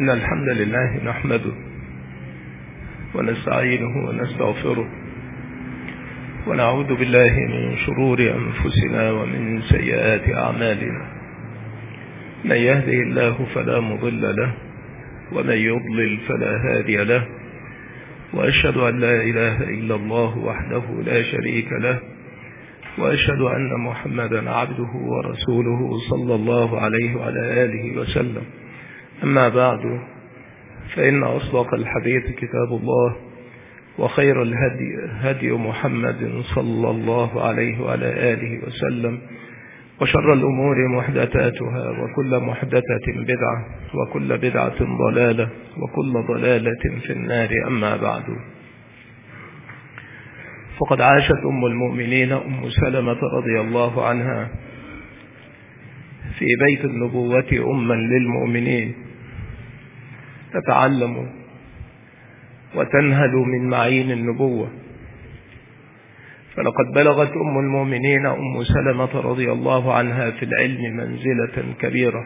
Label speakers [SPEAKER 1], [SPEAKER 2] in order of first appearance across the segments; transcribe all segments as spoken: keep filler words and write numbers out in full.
[SPEAKER 1] إن الحمد لله نحمده ونستعينه ونستغفره ونعوذ بالله من شرور أنفسنا ومن سيئات أعمالنا. من يهده الله فلا مضل له ومن يضلل فلا هادي له، وأشهد أن لا إله إلا الله وحده لا شريك له، وأشهد أن محمدا عبده ورسوله صلى الله عليه وعلى آله وسلم. أما بعد، فإن أصدق الحديث كتاب الله، وخير الهدي هدي محمد صلى الله عليه وعلى آله وسلم، وشر الأمور محدثاتها، وكل محدثة بدعة، وكل بدعة ضلالة، وكل ضلالة في النار. أما بعد، فقد عاشت أم المؤمنين أم سلمة رضي الله عنها في بيت النبوة أما للمؤمنين، تتعلم وتنهل من معين النبوة. فلقد بلغت أم المؤمنين أم سلمة رضي الله عنها في العلم منزلة كبيرة،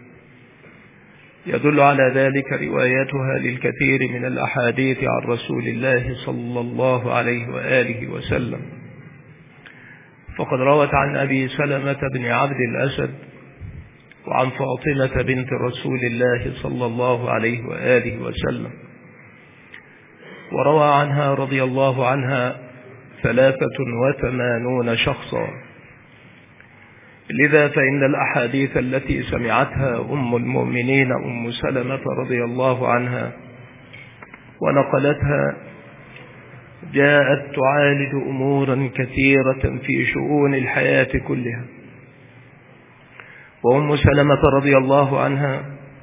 [SPEAKER 1] يدل على ذلك روايتها للكثير من الأحاديث عن رسول الله صلى الله عليه وآله وسلم. فقد روت عن أبي سلمة بن عبد الأسد وعن فاطمة بنت رسول الله صلى الله عليه وآله وسلم، وروى عنها رضي الله عنها ثلاثة وثمانون شخصا. لذا فإن الأحاديث التي سمعتها أم المؤمنين أم سلمة رضي الله عنها ونقلتها جاءت تعالج أمورا كثيرة في شؤون الحياة كلها. وأم سلمة رضي الله عنها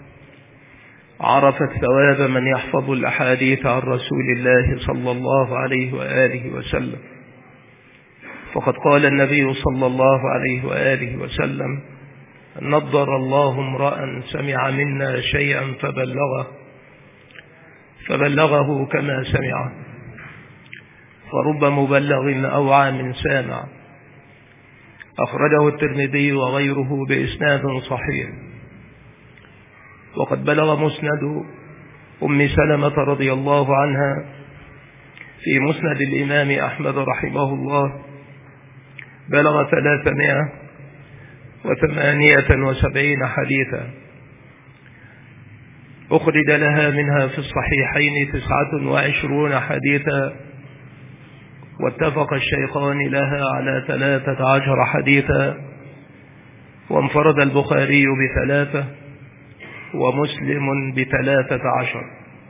[SPEAKER 1] عرفت ثواب من يحفظ الأحاديث عن رسول الله صلى الله عليه وآله وسلم. فقد قال النبي صلى الله عليه وآله وسلم: نضر الله امرأ سمع منا شيئا فبلغه فبلغه كما سمعه، فرب مبلغ أوعى من سامع. أخرجه الترمذي وغيره بإسناد صحيح. وقد بلغ مسند أم سلمة رضي الله عنها في مسند الإمام أحمد رحمه الله بلغ ثلاثمائة وثمانية وسبعين حديثا، أخرج لها منها في الصحيحين تسعة وعشرون حديثا، واتفق الشيخان لها على ثلاثة عشر حديثا، وانفرد البخاري بثلاثة ومسلم بثلاثة عشر.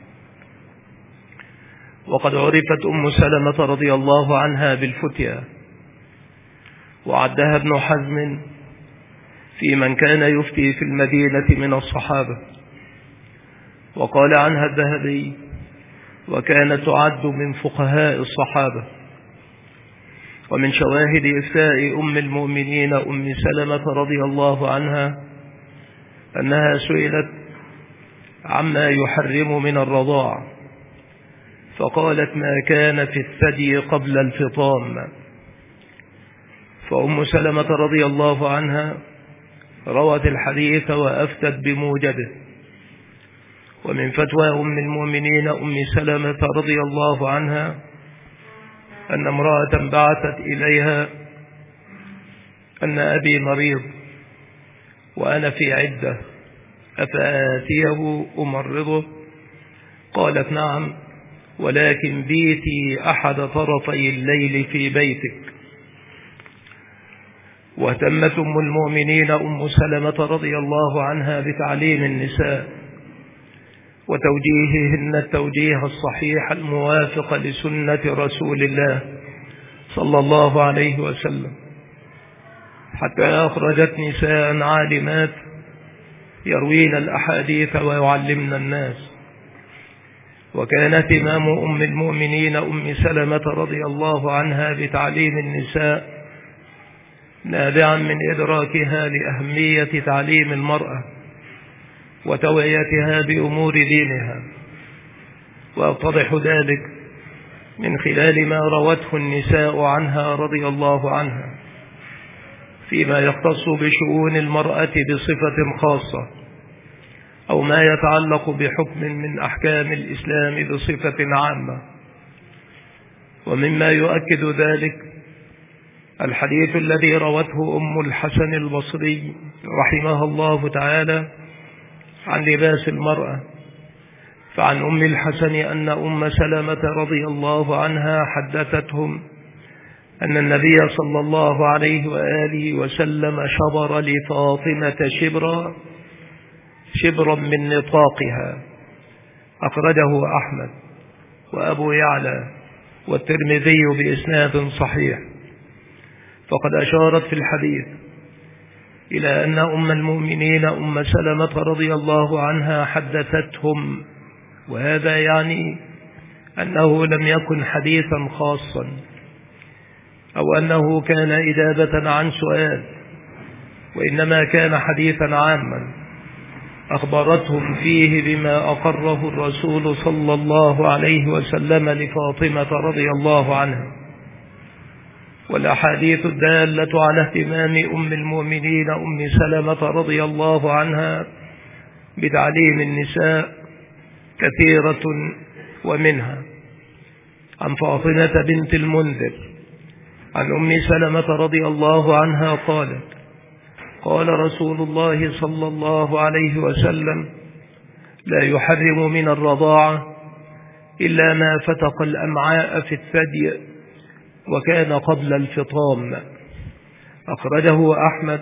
[SPEAKER 1] وقد عرفت أم سلمة رضي الله عنها بالفتية، وعدها ابن حزم في من كان يفتي في المدينة من الصحابة. وقال عنها الذهبي: وكانت تعد من فقهاء الصحابة. ومن شواهد إفتاء أم المؤمنين أم سلمة رضي الله عنها أنها سئلت عما يحرم من الرضاع، فقالت: ما كان في الثدي قبل الفطام. فأم سلمة رضي الله عنها روت الحديث وأفتت بموجبه. ومن فتوى أم المؤمنين أم سلمة رضي الله عنها أن امرأة بعثت إليها أن أبي مريض وأنا في عدة، أفآتيه أمرضه؟ قالت: نعم، ولكن بيتي أحد طرفي الليل في بيتك. واهتمت أم المؤمنين أم سلمة رضي الله عنها بتعليم النساء وتوجيههن التوجيه الصحيح الموافق لسنة رسول الله صلى الله عليه وسلم، حتى أخرجت نساء عالمات يروين الأحاديث ويعلمن الناس. وكان اهتمام أم المؤمنين أم سلمة رضي الله عنها بتعليم النساء نابعا من إدراكها لأهمية تعليم المرأة وتوعيتها بأمور دينها. ويتضح ذلك من خلال ما روته النساء عنها رضي الله عنها فيما يختص بشؤون المرأة بصفة خاصة، أو ما يتعلق بحكم من أحكام الإسلام بصفة عامة. ومما يؤكد ذلك الحديث الذي روته أم الحسن البصري رحمها الله تعالى عن لباس المرأة. فعن أم الحسن أن أم سلمة رضي الله عنها حدثتهم أن النبي صلى الله عليه وآله وسلم شبر لفاطمة شبرا شبرا من نطاقها. أخرجه أحمد وأبو يعلى والترمذي بإسناد صحيح. فقد أشارت في الحديث إلى أن أم المؤمنين أم سلمة رضي الله عنها حدثتهم، وهذا يعني أنه لم يكن حديثا خاصا أو أنه كان إجابة عن سؤال، وإنما كان حديثا عاما أخبرتهم فيه بما أقره الرسول صلى الله عليه وسلم لفاطمة رضي الله عنها. والأحاديث الدالة على اهتمام أم المؤمنين أم سلمة رضي الله عنها بتعليم النساء كثيرة، ومنها عن فاطمة بنت المنذر عن أم سلمة رضي الله عنها قالت: قال رسول الله صلى الله عليه وسلم: لا يحرم من الرضاعة إلا ما فتق الأمعاء في الثدي وكان قبل الفطام. أخرجه أحمد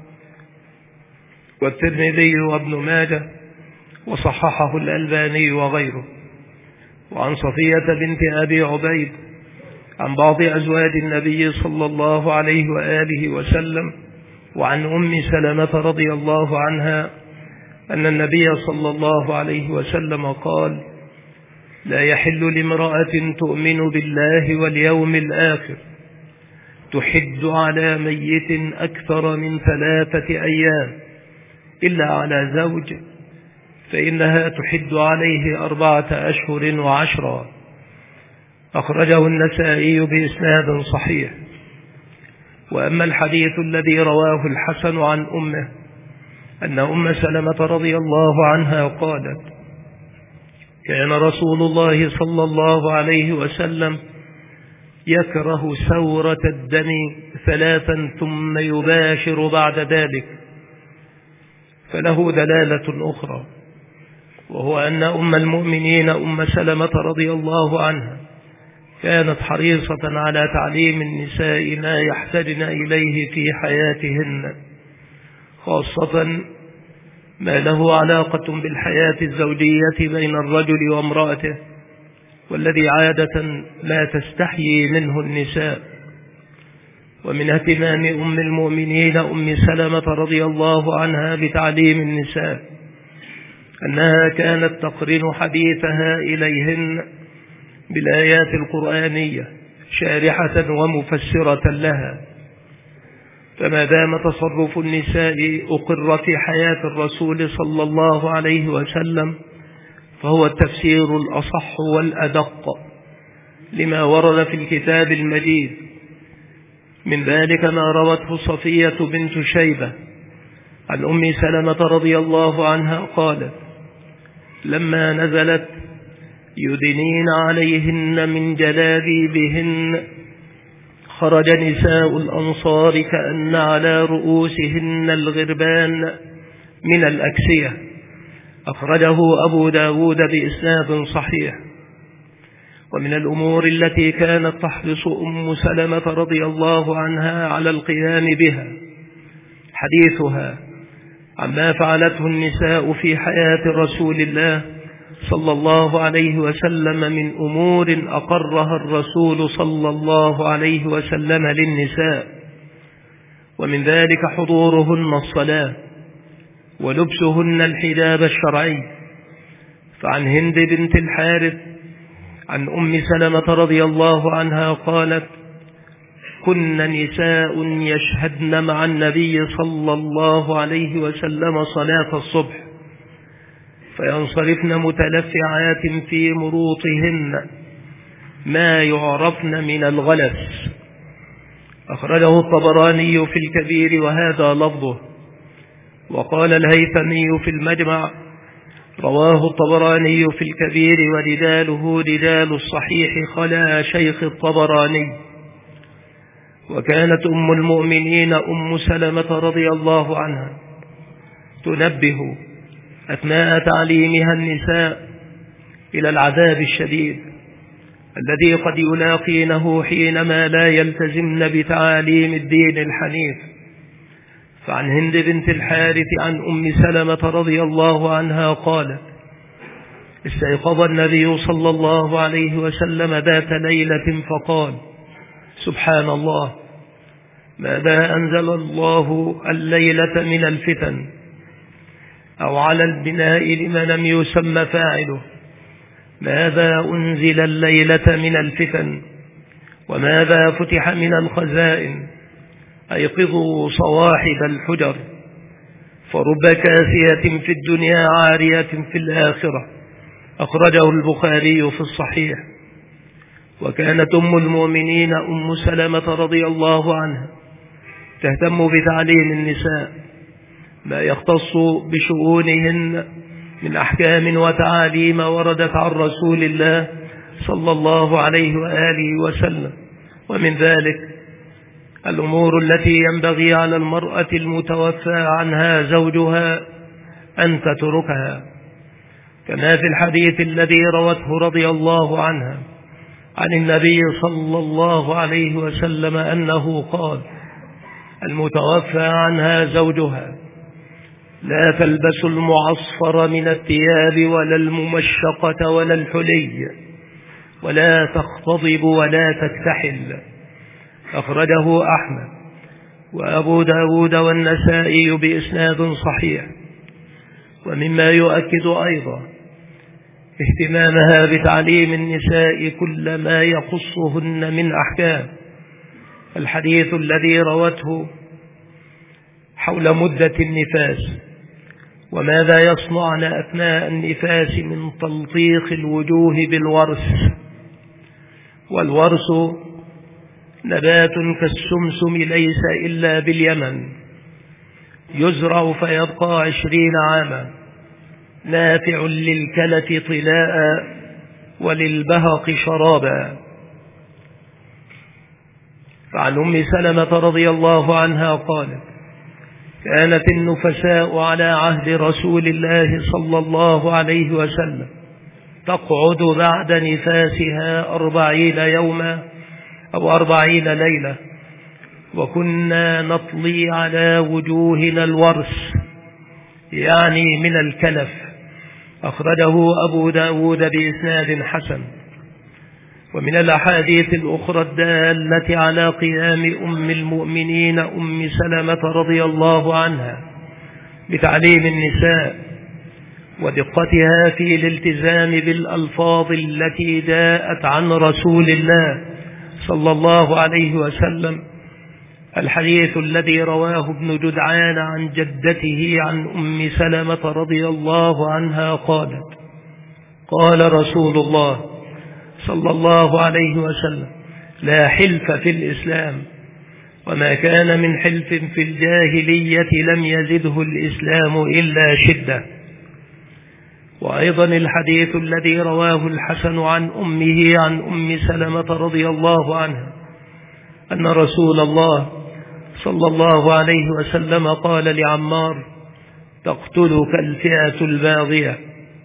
[SPEAKER 1] والترمذي وابن ماجه وصححه الألباني وغيره. وعن صفية بنت أبي عبيد عن بعض أزواج النبي صلى الله عليه وآله وسلم وعن أم سلمة رضي الله عنها أن النبي صلى الله عليه وسلم قال: لا يحل لامرأة تؤمن بالله واليوم الآخر تحد على ميت أكثر من ثلاثة أيام إلا على زوج، فإنها تحد عليه أربعة أشهر وعشرا. أخرجه النسائي بإسناد صحيح. وأما الحديث الذي رواه الحسن عن أمه أن أم سلمة رضي الله عنها قالت: كان رسول الله صلى الله عليه وسلم يكره سورة الدم ثلاثا ثم يباشر بعد ذلك. فله دلالة أخرى، وهو أن أم المؤمنين أم سلمة رضي الله عنها كانت حريصة على تعليم النساء ما يحتاجن إليه في حياتهن، خاصة ما له علاقة بالحياة الزوجية بين الرجل وامرأته، والذي عادة لا تستحيي منه النساء. ومن اهتمام أم المؤمنين أم سلمة رضي الله عنها بتعليم النساء أنها كانت تقرن حديثها إليهن بالآيات القرآنية شارحة ومفسرة لها. فما دام تصرف النساء أقر في حياة الرسول صلى الله عليه وسلم فهو التفسير الأصح والأدق لما ورد في الكتاب المجيد. من ذلك ما روته صفية بنت شيبة عن أم سلمة رضي الله عنها قالت: لما نزلت يدنين عليهن من جلابيبهن خرج نساء الأنصار كأن على رؤوسهن الغربان من الأكسية. أخرجه أبو داود بإسناد صحيح. ومن الأمور التي كانت تحرص أم سلمة رضي الله عنها على القيام بها حديثها عما فعلته النساء في حياة رسول الله صلى الله عليه وسلم من أمور أقرها الرسول صلى الله عليه وسلم للنساء، ومن ذلك حضورهن الصلاة ولبسهن الحجاب الشرعي. فعن هند بنت الحارث عن أم سلمة رضي الله عنها قالت: كن نساء يشهدن مع النبي صلى الله عليه وسلم صلاة الصبح فينصرفن متلفعات في مروطهن ما يعرفن من الغلس. أخرجه الطبراني في الكبير وهذا لفظه. وقال الهيثمي في المجمع: رواه الطبراني في الكبير ورجاله رجال الصحيح خلا شيخ الطبراني. وكانت أم المؤمنين أم سلمة رضي الله عنها تنبه أثناء تعليمها النساء إلى العذاب الشديد الذي قد يلاقينه حينما لا يلتزمن بتعاليم الدين الحنيف. فعن هند بنت الحارث عن أم سلمة رضي الله عنها قالت: استيقظ النبي صلى الله عليه وسلم ذات ليلة فقال: سبحان الله، ماذا أنزل الله الليلة من الفتن، أو على البناء لما لم يسمى فاعله، ماذا أنزل الليلة من الفتن، وماذا فتح من الخزائن، أيقظوا صواحب الحجر، فرب كاسية في الدنيا عارية في الآخرة. أخرجه البخاري في الصحيح. وكانت أم المؤمنين أم سلمة رضي الله عنها تهتم بتعليم النساء ما يختص بشؤونهن من أحكام وتعاليم وردت عن رسول الله صلى الله عليه وآله وسلم. ومن ذلك الأمور التي ينبغي على المرأة المتوفى عنها زوجها أن تتركها، كما في الحديث الذي روته رضي الله عنها عن النبي صلى الله عليه وسلم أنه قال: المتوفى عنها زوجها لا تلبس المعصفر من الثياب ولا الممشقة ولا الحلي، ولا تختضب ولا تكتحل. أخرجه أحمد وأبو داود والنسائي بإسناد صحيح. ومما يؤكد أيضا اهتمامها بتعليم النساء كل ما يخصهن من أحكام الحديث الذي روته حول مدة النفاس، وماذا يصنعن أثناء النفاس من تلطيخ الوجوه بالورس. والورس نبات كالسمسم ليس إلا باليمن، يزرع فيبقى عشرين عاما، نافع للكلة طلاء وللبهق شرابا. فعن أم سلمة رضي الله عنها قالت: كانت النفساء على عهد رسول الله صلى الله عليه وسلم تقعد بعد نفاسها أربعين يوما أو أربعين ليلة، وكنا نطلي على وجوهنا الورس، يعني من الكلف. أخرجه أبو داود بإسناد حسن. ومن الأحاديث الأخرى الدالة على قيام أم المؤمنين أم سلمة رضي الله عنها بتعليم النساء ودقتها في الالتزام بالألفاظ التي جاءت عن رسول الله صلى الله عليه وسلم الحديث الذي رواه ابن جدعان عن جدته عن أم سلمة رضي الله عنها قالت: قال رسول الله صلى الله عليه وسلم: لا حلف في الإسلام، وما كان من حلف في الجاهلية لم يزده الإسلام إلا شدة. وأيضا الحديث الذي رواه الحسن عن أمه عن أم سلمة رضي الله عنها أن رسول الله صلى الله عليه وسلم قال لعمار: تقتلك الفئة الباغية.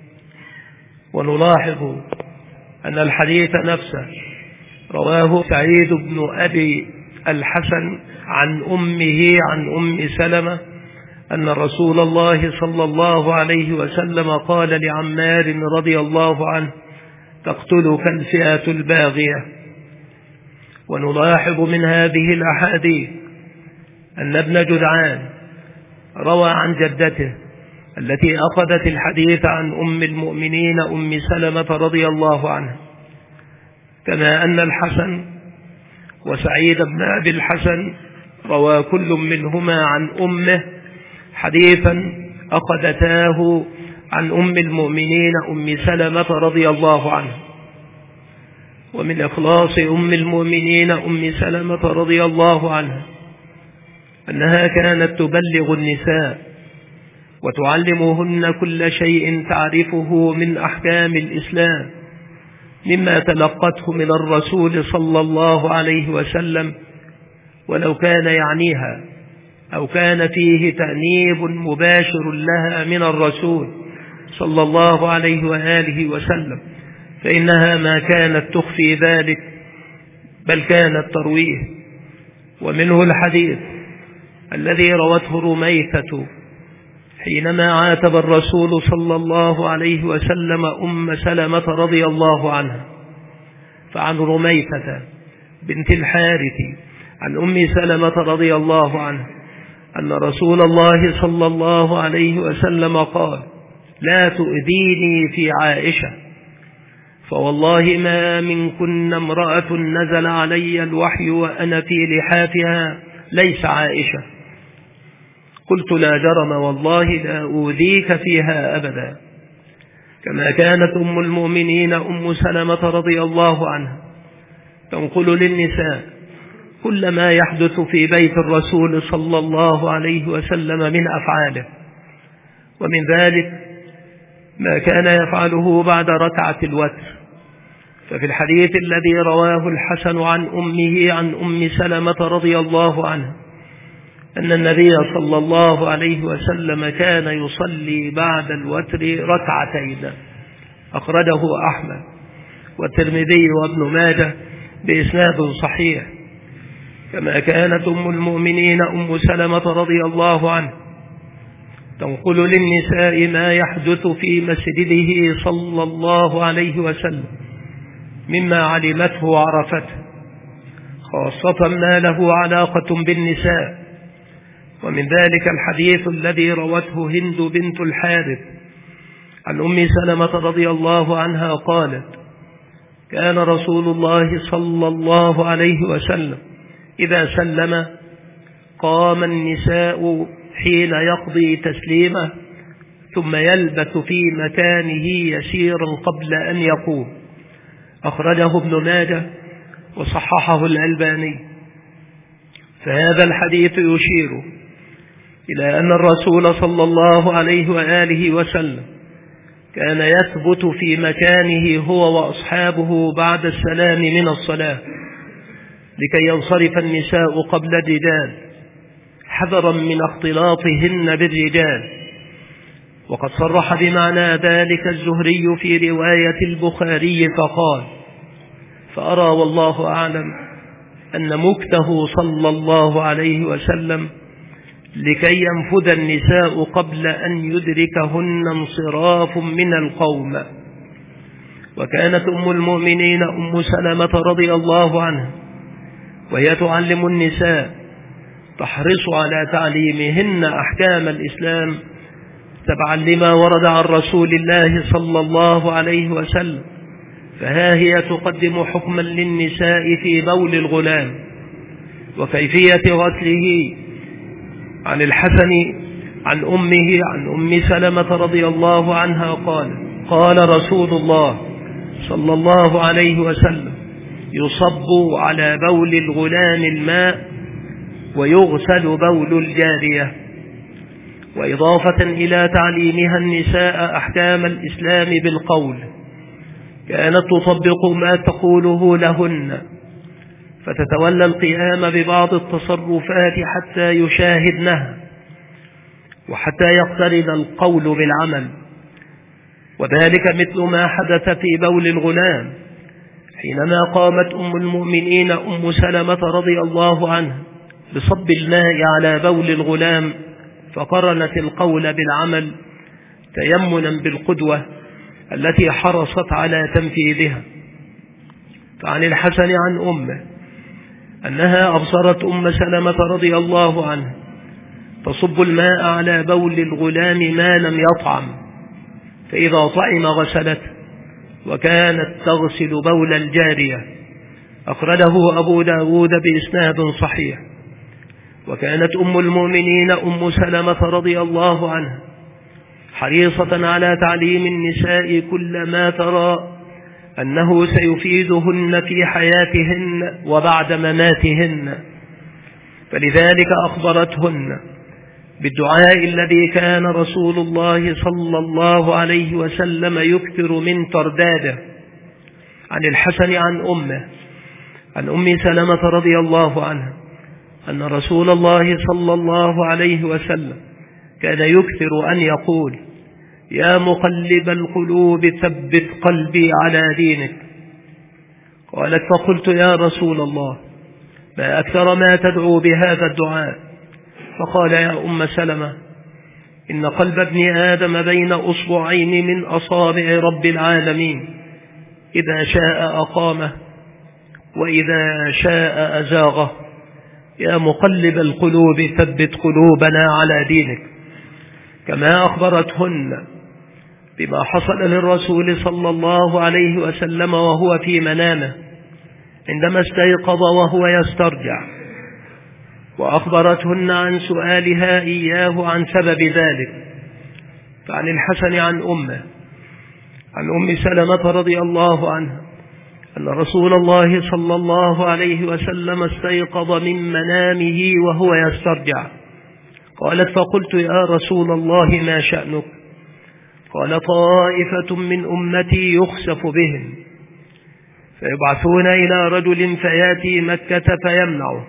[SPEAKER 1] ونلاحظ أن الحديث نفسه رواه سعيد بن أبي الحسن عن أمه عن أم سلمة أن رسول الله صلى الله عليه وسلم قال لعمار رضي الله عنه: تقتلك الفئة الباغية. ونلاحظ من هذه الأحاديث أن ابن جدعان روى عن جدته التي أخذت الحديث عن أم المؤمنين أم سلمة رضي الله عنها، كما أن الحسن وسعيد بن أبي الحسن روى كل منهما عن أمه حديثا أخذتاه عن أم المؤمنين أم سلمة رضي الله عنها. ومن إخلاص أم المؤمنين أم سلمة رضي الله عنها أنها كانت تبلغ النساء وتعلمهن كل شيء تعرفه من أحكام الإسلام مما تلقته من الرسول صلى الله عليه وسلم، ولو كان يعنيها أو كان فيه تأنيب مباشر لها من الرسول صلى الله عليه وآله وسلم، فإنها ما كانت تخفي ذلك بل كانت ترويه. ومنه الحديث الذي روته رميثة حينما عاتب الرسول صلى الله عليه وسلم أم سلمة رضي الله عنها. فعن رميثة بنت الحارث عن أم سلمة رضي الله عنها أن رسول الله صلى الله عليه وسلم قال: لا تؤذيني في عائشة، فوالله ما منكن امرأة نزل علي الوحي وأنا في لحافها ليس عائشة. قلت: لا جرم والله لا أوذيك فيها أبدا. كما كانت أم المؤمنين أم سلمة رضي الله عنها تنقل للنساء كل ما يحدث في بيت الرسول صلى الله عليه وسلم من أفعاله، ومن ذلك ما كان يفعله بعد ركعة الوتر. ففي الحديث الذي رواه الحسن عن أمه عن أم سلمة رضي الله عنها أن النبي صلى الله عليه وسلم كان يصلي بعد الوتر ركعتين، أخرجه أحمد والترمذي وابن ماجه بإسناد صحيح. كما كانت أم المؤمنين أم سلمة رضي الله عنها تنقل للنساء ما يحدث في مسجده صلى الله عليه وسلم مما علمته وعرفته، خاصة ما له علاقة بالنساء. ومن ذلك الحديث الذي روته هند بنت الحارث عن أم سلمة رضي الله عنها قالت: كان رسول الله صلى الله عليه وسلم إذا سلم قام النساء حين يقضي تسليمه ثم يلبث في مكانه يسيرا قبل أن يقوم، أخرجه ابن ماجه وصححه الألباني. فهذا الحديث يشير إلى أن الرسول صلى الله عليه وآله وسلم كان يثبت في مكانه هو وأصحابه بعد السلام من الصلاة لكي ينصرف النساء قبل الرجال حذرا من اختلاطهن بالرجال. وقد صرح بمعنى ذلك الزهري في رواية البخاري فقال: فأرى والله أعلم أن مكته صلى الله عليه وسلم لكي ينفذ النساء قبل أن يدركهن انصراف من القوم. وكانت أم المؤمنين أم سلمة رضي الله عنها وهي تعلم النساء تحرص على تعليمهن أحكام الإسلام تبعا لما ورد عن رسول الله صلى الله عليه وسلم. فها هي تقدم حكما للنساء في بول الغلام وكيفية غسله عن الحسن عن أمه عن أم سلمة رضي الله عنها قال: قال رسول الله صلى الله عليه وسلم: يصب على بول الغلام الماء ويغسل بول الجارية. وإضافة إلى تعليمها النساء أحكام الإسلام بالقول كانت تطبق ما تقوله لهن، فتتولى القيام ببعض التصرفات حتى يشاهدنها وحتى يقترن القول بالعمل. وذلك مثل ما حدث في بول الغلام حينما قامت أم المؤمنين أم سلمة رضي الله عنها بصب الماء على بول الغلام فقرنت القول بالعمل تيمنا بالقدوة التي حرصت على تنفيذها. فعن الحسن عن أمه أنها أبصرت أم سلمة رضي الله عنها تصب الماء على بول الغلام ما لم يطعم، فإذا طعم غسلته، وكانت تغسل بول الجارية، أخرجه أبو داود بإسناد صحيح. وكانت أم المؤمنين أم سلمة رضي الله عنها حريصة على تعليم النساء كل ما ترى أنه سيفيدهن في حياتهن وبعد مماتهن، فلذلك أخبرتهن بالدعاء الذي كان رسول الله صلى الله عليه وسلم يكثر من ترداده. عن الحسن عن أمه عن أم سلمة رضي الله عنها أن رسول الله صلى الله عليه وسلم كان يكثر أن يقول: يا مقلب القلوب ثبت قلبي على دينك. قالت: فقلت: يا رسول الله، ما أكثر ما تدعو بهذا الدعاء؟ فقال: يا أم سلمة، إن قلب ابن آدم بين أصبعين من أصابع رب العالمين، إذا شاء أقامه وإذا شاء أزاغه. يا مقلب القلوب ثبت قلوبنا على دينك. كما أخبرتهن بما حصل للرسول صلى الله عليه وسلم وهو في منامه عندما استيقظ وهو يسترجع، وأخبرتهن عن سؤالها إياه عن سبب ذلك. فعن الحسن عن أمه عن أم سلمة رضي الله عنها أن رسول الله صلى الله عليه وسلم استيقظ من منامه وهو يسترجع. قالت: فقلت: يا رسول الله، ما شأنك؟ قال: طائفة من أمتي يخسف بهم، فيبعثون إلى رجل فياتي مكة فيمنعه،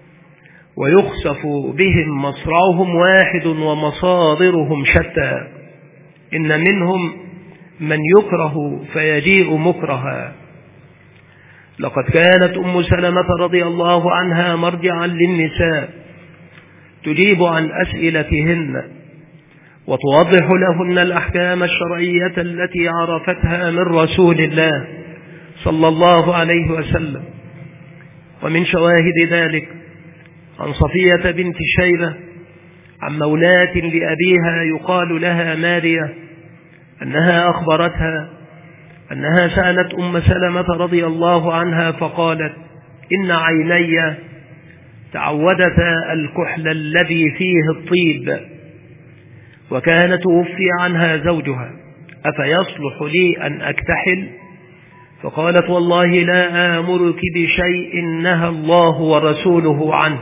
[SPEAKER 1] ويخسف بهم مصرعهم واحد ومصادرهم شتى، إن منهم من يكره فيجيء مكرها. لقد كانت أم سلمة رضي الله عنها مرجعا للنساء، تجيب عن أسئلتهن وتوضح لهن الأحكام الشرعية التي عرفتها من رسول الله صلى الله عليه وسلم. ومن شواهد ذلك عن صفية بنت شيبة عن مولاة لأبيها يقال لها مارية أنها أخبرتها أنها سألت أم سلمة رضي الله عنها فقالت: إن عيني تعودتا الكحل الذي فيه الطيب، وكانت توفي عنها زوجها، أفيصلح لي أن أكتحل؟ فقالت: والله لا آمرك بشيء نهى الله ورسوله عنه.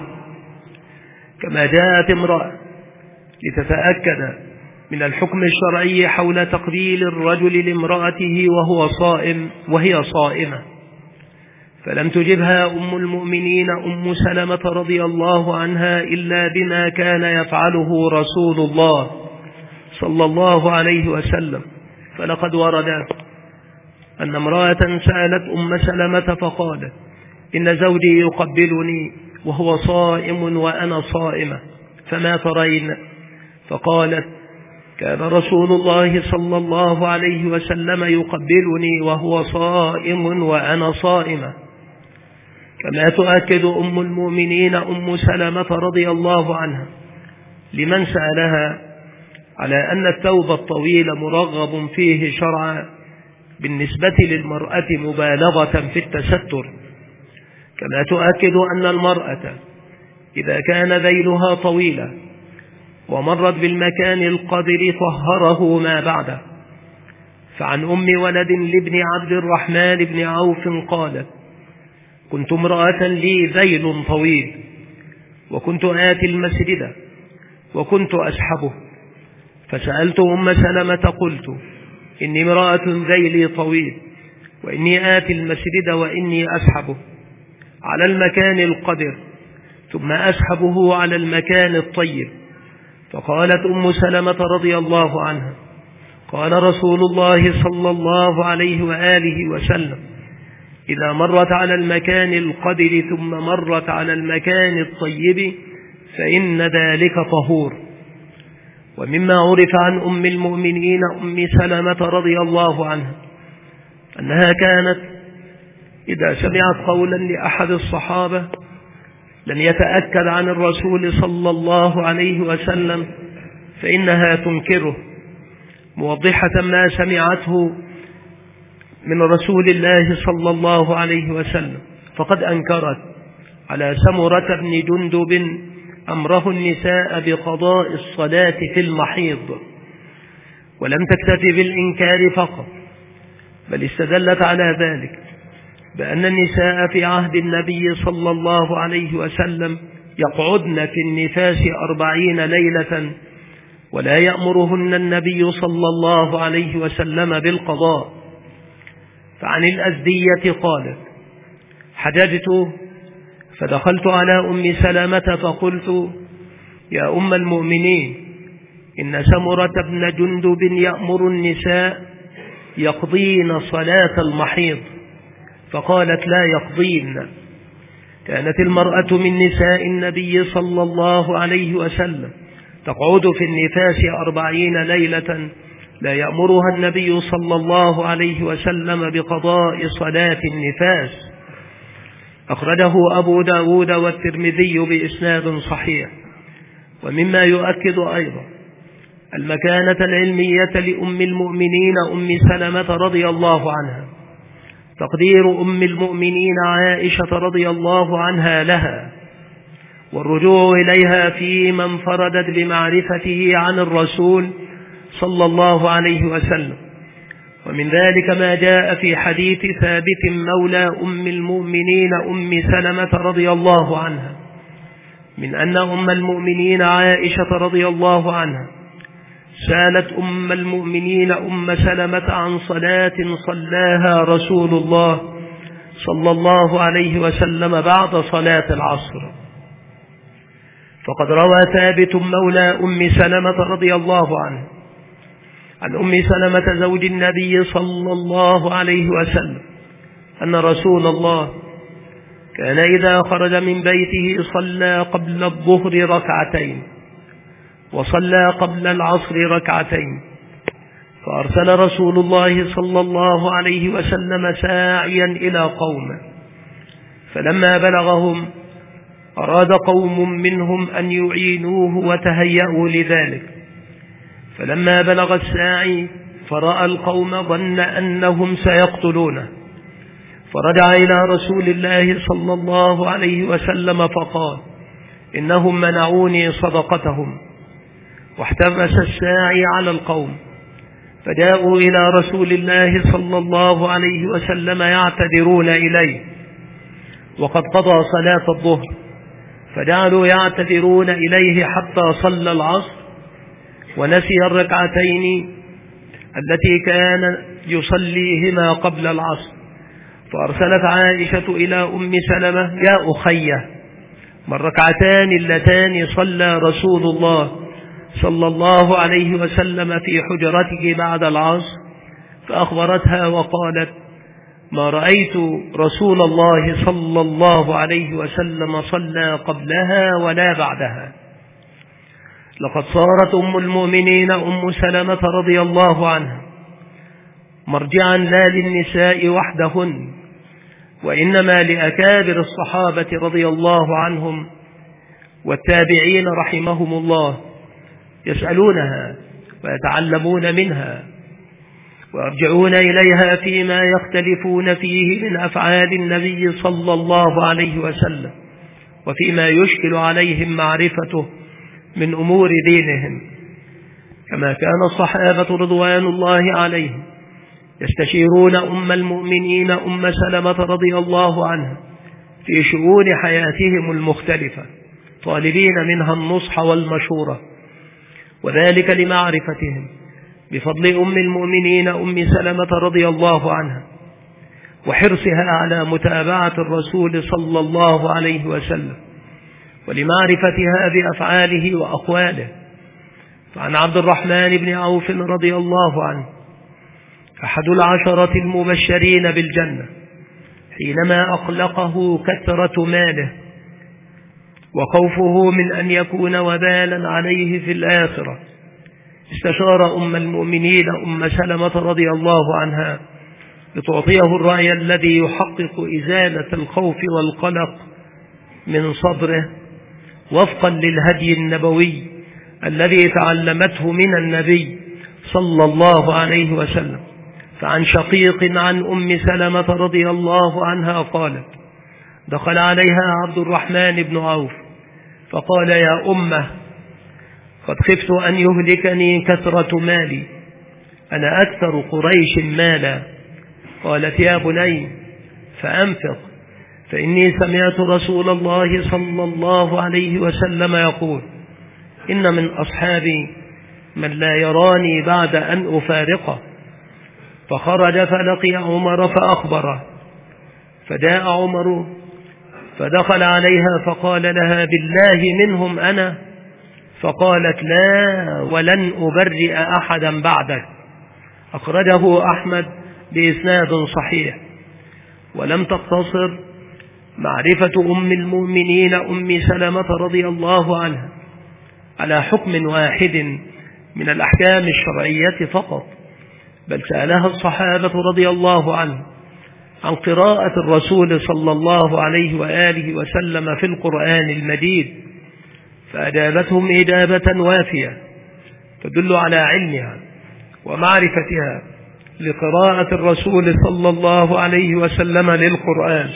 [SPEAKER 1] كما جاءت امرأة لتتأكد من الحكم الشرعي حول تقبيل الرجل لامرأته وهو صائم وهي صائمة، فلم تجبها أم المؤمنين أم سلمة رضي الله عنها إلا بما كان يفعله رسول الله صلى الله عليه وسلم. فلقد ورد أن امرأة سألت أم سلمة فقالت: إن زوجي يقبلني وهو صائم وأنا صائمة، فما ترين؟ فقالت: كان رسول الله صلى الله عليه وسلم يقبلني وهو صائم وأنا صائمة. كما تؤكد أم المؤمنين أم سلمة رضي الله عنها لمن سألها على أن الثوب الطويل مرغب فيه شرعا بالنسبة للمرأة مبالغة في التستر. كما تؤكد أن المرأة إذا كان ذيلها طويلا ومرت بالمكان القذر طهره ما بعده. فعن أم ولد لابن عبد الرحمن بن عوف قالت: كنت امرأة لي ذيل طويل، وكنت آتي المسجد وكنت أسحبه، فسألت أم سلمة قلت: إني امرأة ذيلي طويل وإني آتي المسجد وإني أسحبه على المكان القدر ثم أسحبه على المكان الطيب. فقالت أم سلمة رضي الله عنها: قال رسول الله صلى الله عليه وآله وسلم: إذا مرت على المكان القدر ثم مرت على المكان الطيب فإن ذلك طهور. ومما عرف عن أم المؤمنين أم سلمة رضي الله عنها أنها كانت إذا سمعت قولا لأحد الصحابة لم يتأكد عن الرسول صلى الله عليه وسلم فإنها تنكره، موضحة ما سمعته من رسول الله صلى الله عليه وسلم. فقد أنكرت على سمرة بن جندب أمره النساء بقضاء الصلاة في المحيض، ولم تكتفي بالإنكار فقط، بل استدلت على ذلك بأن النساء في عهد النبي صلى الله عليه وسلم يقعدن في النفاس أربعين ليلة ولا يأمرهن النبي صلى الله عليه وسلم بالقضاء. فعن الأزدية قالت: حججت فدخلت على أم سلمة فقلت: يا أم المؤمنين، إن سمرة بن جندب يأمر النساء يقضين صلاة المحيض. فقالت: لا يقضين. كانت المرأة من نساء النبي صلى الله عليه وسلم تقعد في النفاس أربعين ليلة لا يأمرها النبي صلى الله عليه وسلم بقضاء صلاة النفاس. أخرجه أبو داود والترمذي بإسناد صحيح. ومما يؤكد أيضا المكانة العلمية لأم المؤمنين أم سلمة رضي الله عنها تقدير أم المؤمنين عائشة رضي الله عنها لها، والرجوع إليها فيما انفردت بمعرفته عن الرسول صلى الله عليه وسلم. ومن ذلك ما جاء في حديث ثابت مولى أم المؤمنين أم سلمة رضي الله عنها من أن أم المؤمنين عائشة رضي الله عنها سألت أم المؤمنين أم سلمة عن صلاة صلاها رسول الله صلى الله عليه وسلم بعد صلاة العصر. فقد روى ثابت مولى أم سلمة رضي الله عنه عن أم سلمة زوج النبي صلى الله عليه وسلم أن رسول الله كان إذا خرج من بيته صلى قبل الظهر ركعتين وصلى قبل العصر ركعتين، فأرسل رسول الله صلى الله عليه وسلم ساعيا إلى قومه، فلما بلغهم أراد قوم منهم أن يعينوه وتهيأوا لذلك، فلما بلغ الساعي فرأى القوم ظن أنهم سيقتلونه، فرجع إلى رسول الله صلى الله عليه وسلم فقال: إنهم منعوني صدقتهم. واحتبس الساعي على القوم فجاءوا إلى رسول الله صلى الله عليه وسلم يعتذرون إليه وقد قضى صلاة الظهر، فجعلوا يعتذرون إليه حتى صلى العصر ونسي الركعتين التي كان يصليهما قبل العصر. فأرسلت عائشة إلى أم سلمة: يا أخيه، ما الركعتان اللتان صلى رسول الله صلى الله عليه وسلم في حجرته بعد العصر؟ فأخبرتها وقالت: ما رأيت رسول الله صلى الله عليه وسلم صلى قبلها ولا بعدها. لقد صارت أم المؤمنين أم سلمة رضي الله عنها مرجعا لا للنساء وحدهن، وإنما لأكابر الصحابة رضي الله عنهم والتابعين رحمهم الله، يسألونها ويتعلمون منها ويرجعون إليها فيما يختلفون فيه من أفعال النبي صلى الله عليه وسلم وفيما يشكل عليهم معرفته من أمور دينهم، كما كان الصحابة رضوان الله عليهم يستشيرون أم المؤمنين أم سلمة رضي الله عنها في شؤون حياتهم المختلفة طالبين منها النصح والمشورة، وذلك لمعرفتهم بفضل أم المؤمنين أم سلمة رضي الله عنها وحرصها على متابعة الرسول صلى الله عليه وسلم ولمعرفتها بأفعاله وأقواله. فعن عبد الرحمن بن عوف رضي الله عنه أحد العشرة المبشرين بالجنة حينما أقلقه كثرة ماله وخوفه من أن يكون وبالا عليه في الآخرة، استشار أم المؤمنين أم سلمة رضي الله عنها لتعطيه الرأي الذي يحقق إزالة الخوف والقلق من صدره وفقا للهدي النبوي الذي تعلمته من النبي صلى الله عليه وسلم. فعن شقيق عن أم سلمة رضي الله عنها قالت: دخل عليها عبد الرحمن بن عوف فقال: يا أمه، قد خفت أن يهلكني كثرة مالي، أنا أكثر قريش مالا. قالت: يا بني، فأنفق فإني سمعت رسول الله صلى الله عليه وسلم يقول: إن من أصحابي من لا يراني بعد أن أفارقه. فخرج فلقي عمر فأخبره، فجاء عمر فدخل عليها فقال لها: بالله منهم أنا؟ فقالت: لا ولن أبرئ أحدا بعدك. أخرجه أحمد بإسناد صحيح. ولم تقتصر معرفة أم المؤمنين أم سلمة رضي الله عنها على حكم واحد من الأحكام الشرعية فقط، بل سألها الصحابة رضي الله عنهم عن قراءة الرسول صلى الله عليه وآله وسلم في القرآن المجيد، فأجابتهم إجابة وافية تدل على علمها ومعرفتها لقراءة الرسول صلى الله عليه وسلم للقرآن.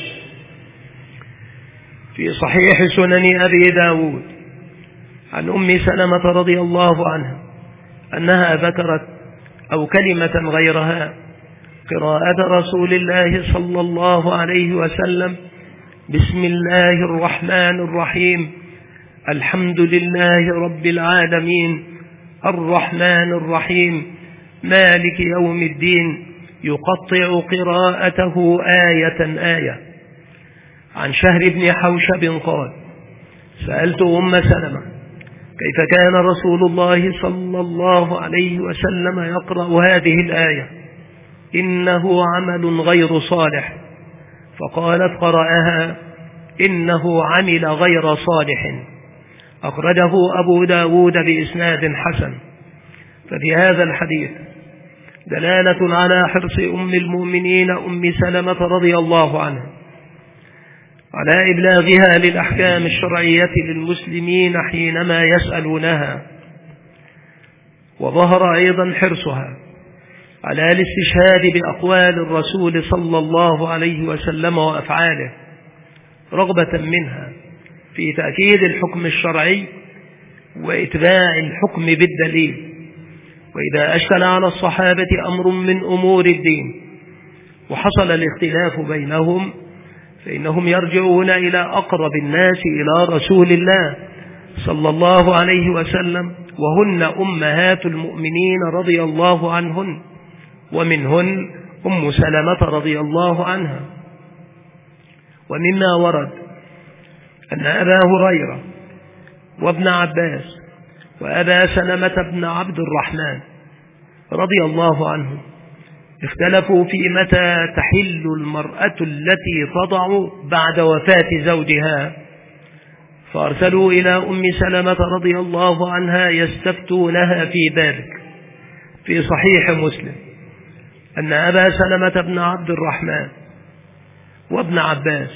[SPEAKER 1] في صحيح سنن أبي داود عن أم سلمة رضي الله عنها أنها ذكرت أو كلمة غيرها قراءة رسول الله صلى الله عليه وسلم: بسم الله الرحمن الرحيم، الحمد لله رب العالمين، الرحمن الرحيم، مالك يوم الدين، يقطع قراءته آية آية. عن شهر بن حوشب قال: سألت أم سلمة كيف كان رسول الله صلى الله عليه وسلم يقرأ هذه الآية: إنه عمل غير صالح. فقالت: قرأها: إنه عمل غير صالح. أخرجه أبو داود بإسناد حسن. ففي هذا الحديث دلالة على حرص أم المؤمنين أم سلمة رضي الله عنها على إبلاغها للأحكام الشرعية للمسلمين حينما يسألونها، وظهر أيضا حرصها على الاستشهاد بأقوال الرسول صلى الله عليه وسلم وأفعاله، رغبة منها في تأكيد الحكم الشرعي وإتباع الحكم بالدليل. وإذا أشكل على الصحابة أمر من أمور الدين وحصل الاختلاف بينهم فإنهم يرجعون إلى أقرب الناس إلى رسول الله صلى الله عليه وسلم، وهن أمهات المؤمنين رضي الله عنهن، ومنهن أم سلمة رضي الله عنها. ومما ورد أن أبا هريرة وابن عباس وأبا سلمة بن عبد الرحمن رضي الله عنهم اختلفوا في متى تحل المرأة التي تضع بعد وفاة زوجها، فأرسلوا إلى أم سلمة رضي الله عنها يستفتونها في ذلك. في صحيح مسلم أن أبا سلمة بن عبد الرحمن وابن عباس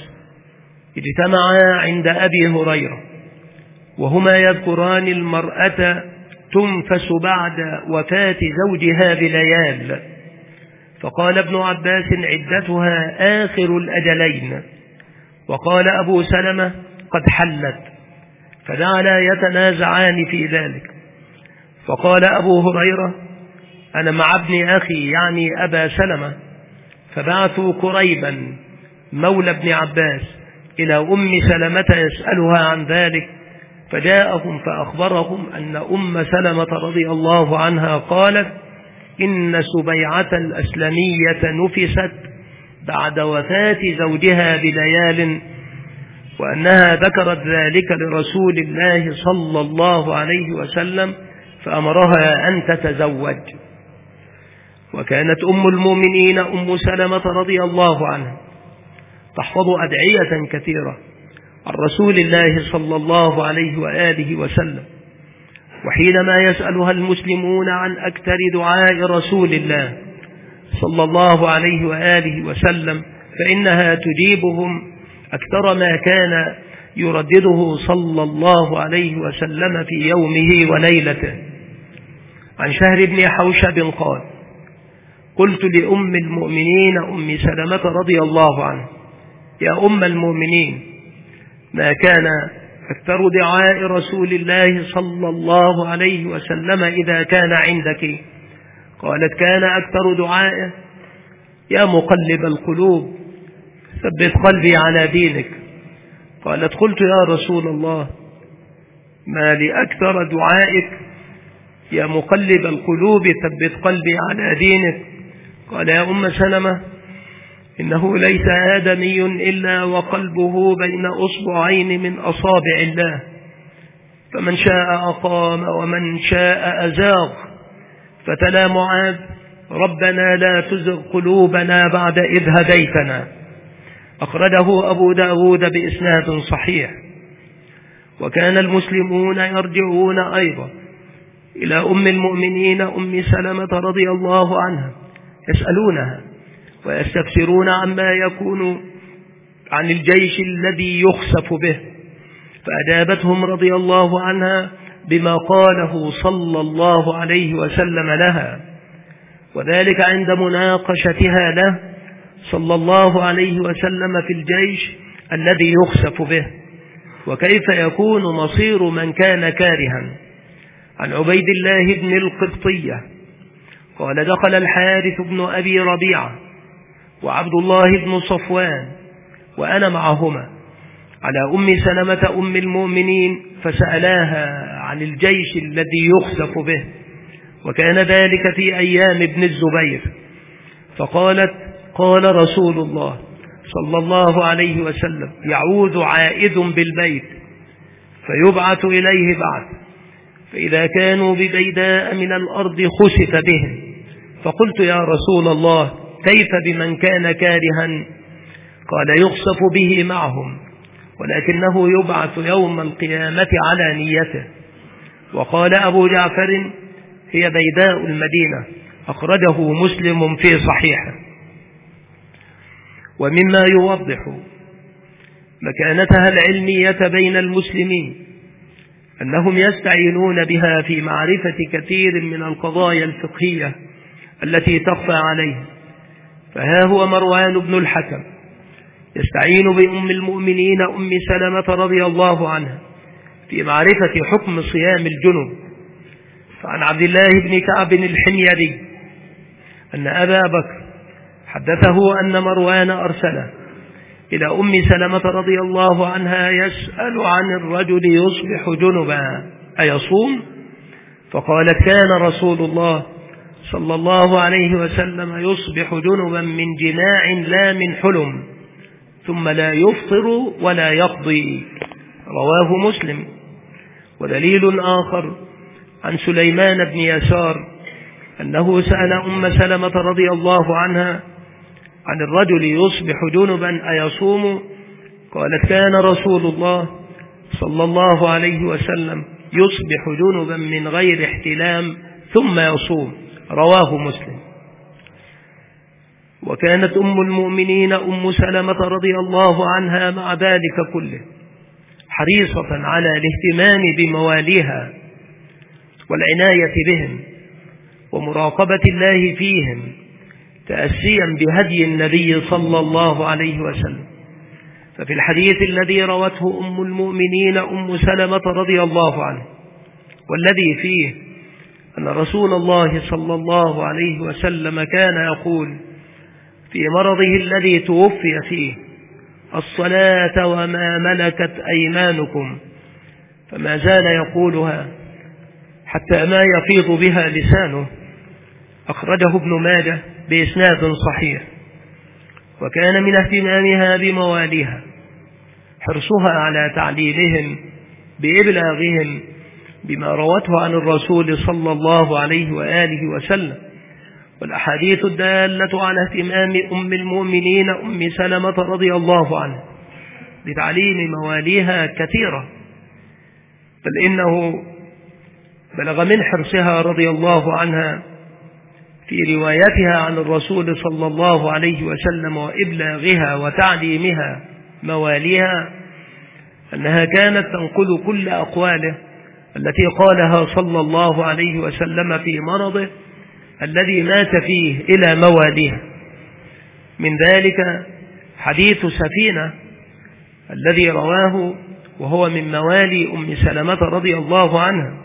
[SPEAKER 1] اجتمعا عند أبي هريرة وهما يذكران المرأة تنفس بعد وفاة زوجها بليال، فقال ابن عباس: عدتها آخر الأجلين. وقال أبو سلمة: قد حلت. فجعلا يتنازعان في ذلك، فقال أبو هريرة: أنا مع ابن أخي يعني أبا سلمة، فبعثوا كريبا مولى ابن عباس إلى أم سلمة يسألها عن ذلك، فجاءهم فأخبرهم أن أم سلمة رضي الله عنها قالت: إن سبيعة الأسلمية نفست بعد وفاة زوجها بليال، وأنها ذكرت ذلك لرسول الله صلى الله عليه وسلم فأمرها أن تتزوج. وكانت أم المؤمنين أم سلمة رضي الله عنها تحفظ أدعية كثيرة عن رسول الله صلى الله عليه وآله وسلم، وحينما يسألها المسلمون عن أكثر دعاء رسول الله صلى الله عليه وآله وسلم فإنها تجيبهم أكثر ما كان يردده صلى الله عليه وسلم في يومه وليلته. عن شهر بن حوشب قال: قلت لأم المؤمنين أم سلمة رضي الله عنها: يا أم المؤمنين، ما كان أكثر دعاء رسول الله صلى الله عليه وسلم إذا كان عندك؟ قالت: كان أكثر دعائه: يا مقلب القلوب ثبت قلبي على دينك. قالت قلت يا رسول الله ما لأكثر دعائك يا مقلب القلوب ثبت قلبي على دينك. قال يا أم سلمة إنه ليس آدمي إلا وقلبه بين أصبعين من أصابع الله، فمن شاء أقام ومن شاء أزاغ. فتلا معاذ ربنا لا تزغ قلوبنا بعد إذ هديتنا. أخرجه أبو داود بإسناد صحيح. وكان المسلمون يرجعون أيضا إلى أم المؤمنين أم سلمة رضي الله عنها يسألونها ويستفسرون عما يكون عن الجيش الذي يخسف به، فأجابتهم رضي الله عنها بما قاله صلى الله عليه وسلم لها، وذلك عند مناقشتها له صلى الله عليه وسلم في الجيش الذي يخسف به، وكيف يكون مصير من كان كارها. عن عبيد الله بن القبطية قال دخل الحارث بن أبي ربيعة وعبد الله بن صفوان وأنا معهما على أم سلمة أم المؤمنين فسألاها عن الجيش الذي يخسف به، وكان ذلك في أيام ابن الزبير، فقالت قال رسول الله صلى الله عليه وسلم يعود عائد بالبيت فيبعث إليه بعد، فإذا كانوا ببيداء من الأرض خسف بهم. فقلت يا رسول الله كيف بمن كان كارها؟ قال يخسف به معهم ولكنه يبعث يوم القيامة على نيته. وقال أبو جعفر هي بيداء المدينة، أخرجه مسلم في صحيحه. ومما يوضح مكانتها العلمية بين المسلمين أنهم يستعينون بها في معرفة كثير من القضايا الفقهية التي تخفى عليهم. فها هو مروان بن الحكم يستعين بأم المؤمنين أم سلمة رضي الله عنها في معرفة حكم صيام الجنب. فعن عبد الله بن كعب الحميري أن أبا بكر حدثه أن مروان أرسله إلى أم سلمة رضي الله عنها يسأل عن الرجل يصبح جنبا أيصوم؟ فقالت كان رسول الله صلى الله عليه وسلم يصبح جنبا من جماع لا من حلم ثم لا يفطر ولا يقضي، رواه مسلم. ودليل آخر عن سليمان بن يسار أنه سأل أم سلمة رضي الله عنها عن الرجل يصبح جنبا أيصوم؟ قالت كان رسول الله صلى الله عليه وسلم يصبح جنبا من غير احتلام ثم يصوم، رواه مسلم. وكانت أم المؤمنين أم سلمة رضي الله عنها مع ذلك كله حريصة على الاهتمام بمواليها والعناية بهم ومراقبة الله فيهم تأسيا بهدي النبي صلى الله عليه وسلم. ففي الحديث الذي روته أم المؤمنين أم سلمة رضي الله عنه والذي فيه أن رسول الله صلى الله عليه وسلم كان يقول في مرضه الذي توفي فيه الصلاة وما ملكت أيمانكم، فما زال يقولها حتى ما يفيض بها لسانه، أخرجه ابن ماجه بإسناد صحيح. وكان من اهتمامها بمواليها حرصها على تعليمهم بإبلاغهم بما روته عن الرسول صلى الله عليه وآله وسلم، والأحاديث الدالة على اهتمام أم المؤمنين أم سلمة رضي الله عنها بتعليم مواليها كثيرة، بل إنه بلغ من حرصها رضي الله عنها في روايتها عن الرسول صلى الله عليه وسلم وإبلاغها وتعليمها مواليها أنها كانت تنقل كل أقواله التي قالها صلى الله عليه وسلم في مرضه الذي مات فيه إلى مواليه. من ذلك حديث سفينة الذي رواه وهو من موالي أم سلمة رضي الله عنها،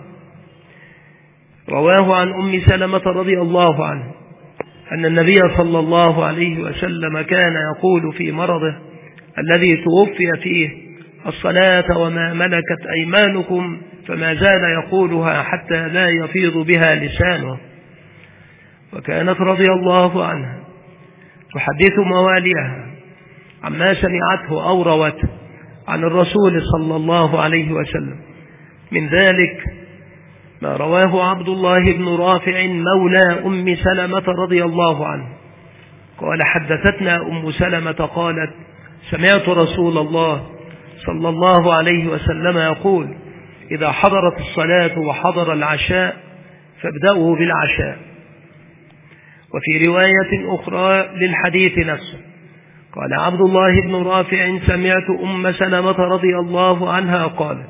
[SPEAKER 1] رواه عن أم سلمة رضي الله عنها أن النبي صلى الله عليه وسلم كان يقول في مرضه الذي توفي فيه الصلاة وما ملكت أيمانكم، فما زال يقولها حتى لا يفيض بها لسانه. وكانت رضي الله عنها تحدث مواليها عما سمعته أو روته عن الرسول صلى الله عليه وسلم، من ذلك ما رواه عبد الله بن رافع مولى أم سلمة رضي الله عنه قال: حدثتنا أم سلمة قالت: سمعت رسول الله صلى الله عليه وسلم يقول: إذا حضرت الصلاة وحضر العشاء فابدأوا بالعشاء. وفي رواية أخرى للحديث نفسه قال عبد الله بن رافع: سمعت أم سلمة رضي الله عنها قال: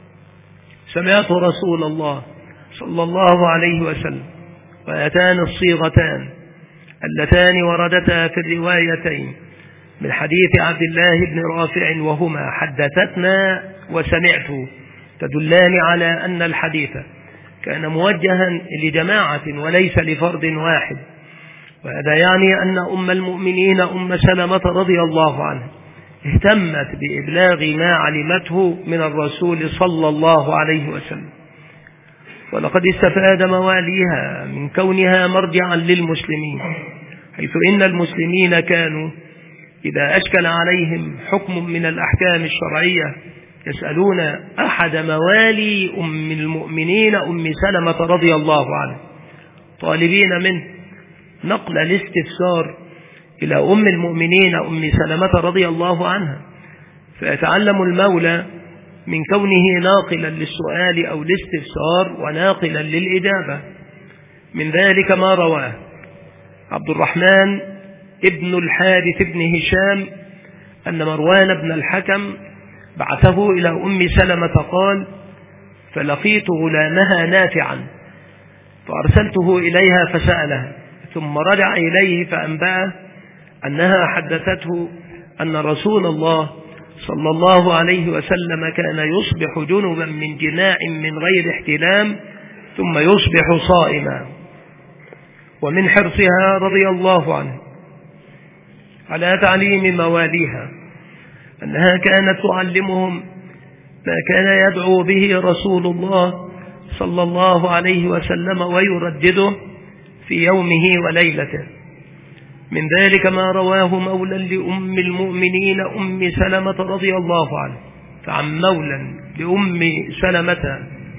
[SPEAKER 1] سمعت رسول الله صلى الله عليه وسلم. ويتان الصيغتان اللتان وردتا في الروايتين من حديث عبد الله بن رافع، وهما حدثتنا وسمعت، تدلان على أن الحديث كان موجها لجماعة وليس لفرد واحد. وهذا يعني أن أم المؤمنين أم سلمة رضي الله عنها اهتمت بإبلاغ ما علمته من الرسول صلى الله عليه وسلم. ولقد استفاد مواليها من كونها مرجعا للمسلمين، حيث إن المسلمين كانوا إذا أشكل عليهم حكم من الأحكام الشرعية يسألون أحد موالي أم المؤمنين أم سلمة رضي الله عنها، طالبين منه نقل الاستفسار إلى أم المؤمنين أم سلمة رضي الله عنها، فيتعلم المولى من كونه ناقلا للسؤال أو الاستفسار وناقلا للإجابة. من ذلك ما رواه عبد الرحمن ابن الحارث بن هشام أن مروان بن الحكم بعثه إلى أم سلمة قال: فلقيت غلامها نافعا فأرسلته إليها فسألها، ثم رجع إليه فأنبأه أنها حدثته أن رسول الله صلى الله عليه وسلم كان يصبح جنبا من جماع من غير احتلام ثم يصبح صائما. ومن حرصها رضي الله عنه على تعليم مواليها أنها كانت تعلمهم ما كان يدعو به رسول الله صلى الله عليه وسلم ويردده في يومه وليلته. من ذلك ما رواه مولى لأم المؤمنين أم سلمة رضي الله عنه، فعن مولى لأم سلمة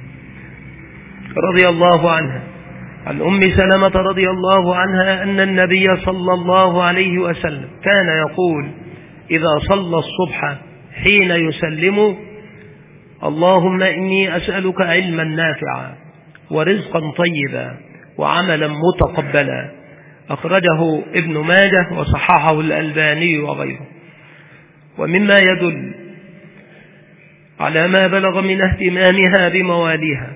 [SPEAKER 1] رضي الله عنها عن أم سلمة رضي الله عنها أن النبي صلى الله عليه وسلم كان يقول إذا صلى الصبح حين يسلم: اللهم إني أسألك علما نافعا ورزقا طيبا وعملا متقبلا. أخرجه ابن ماجه وصححه الألباني وغيره. ومما يدل على ما بلغ من اهتمامها بمواليها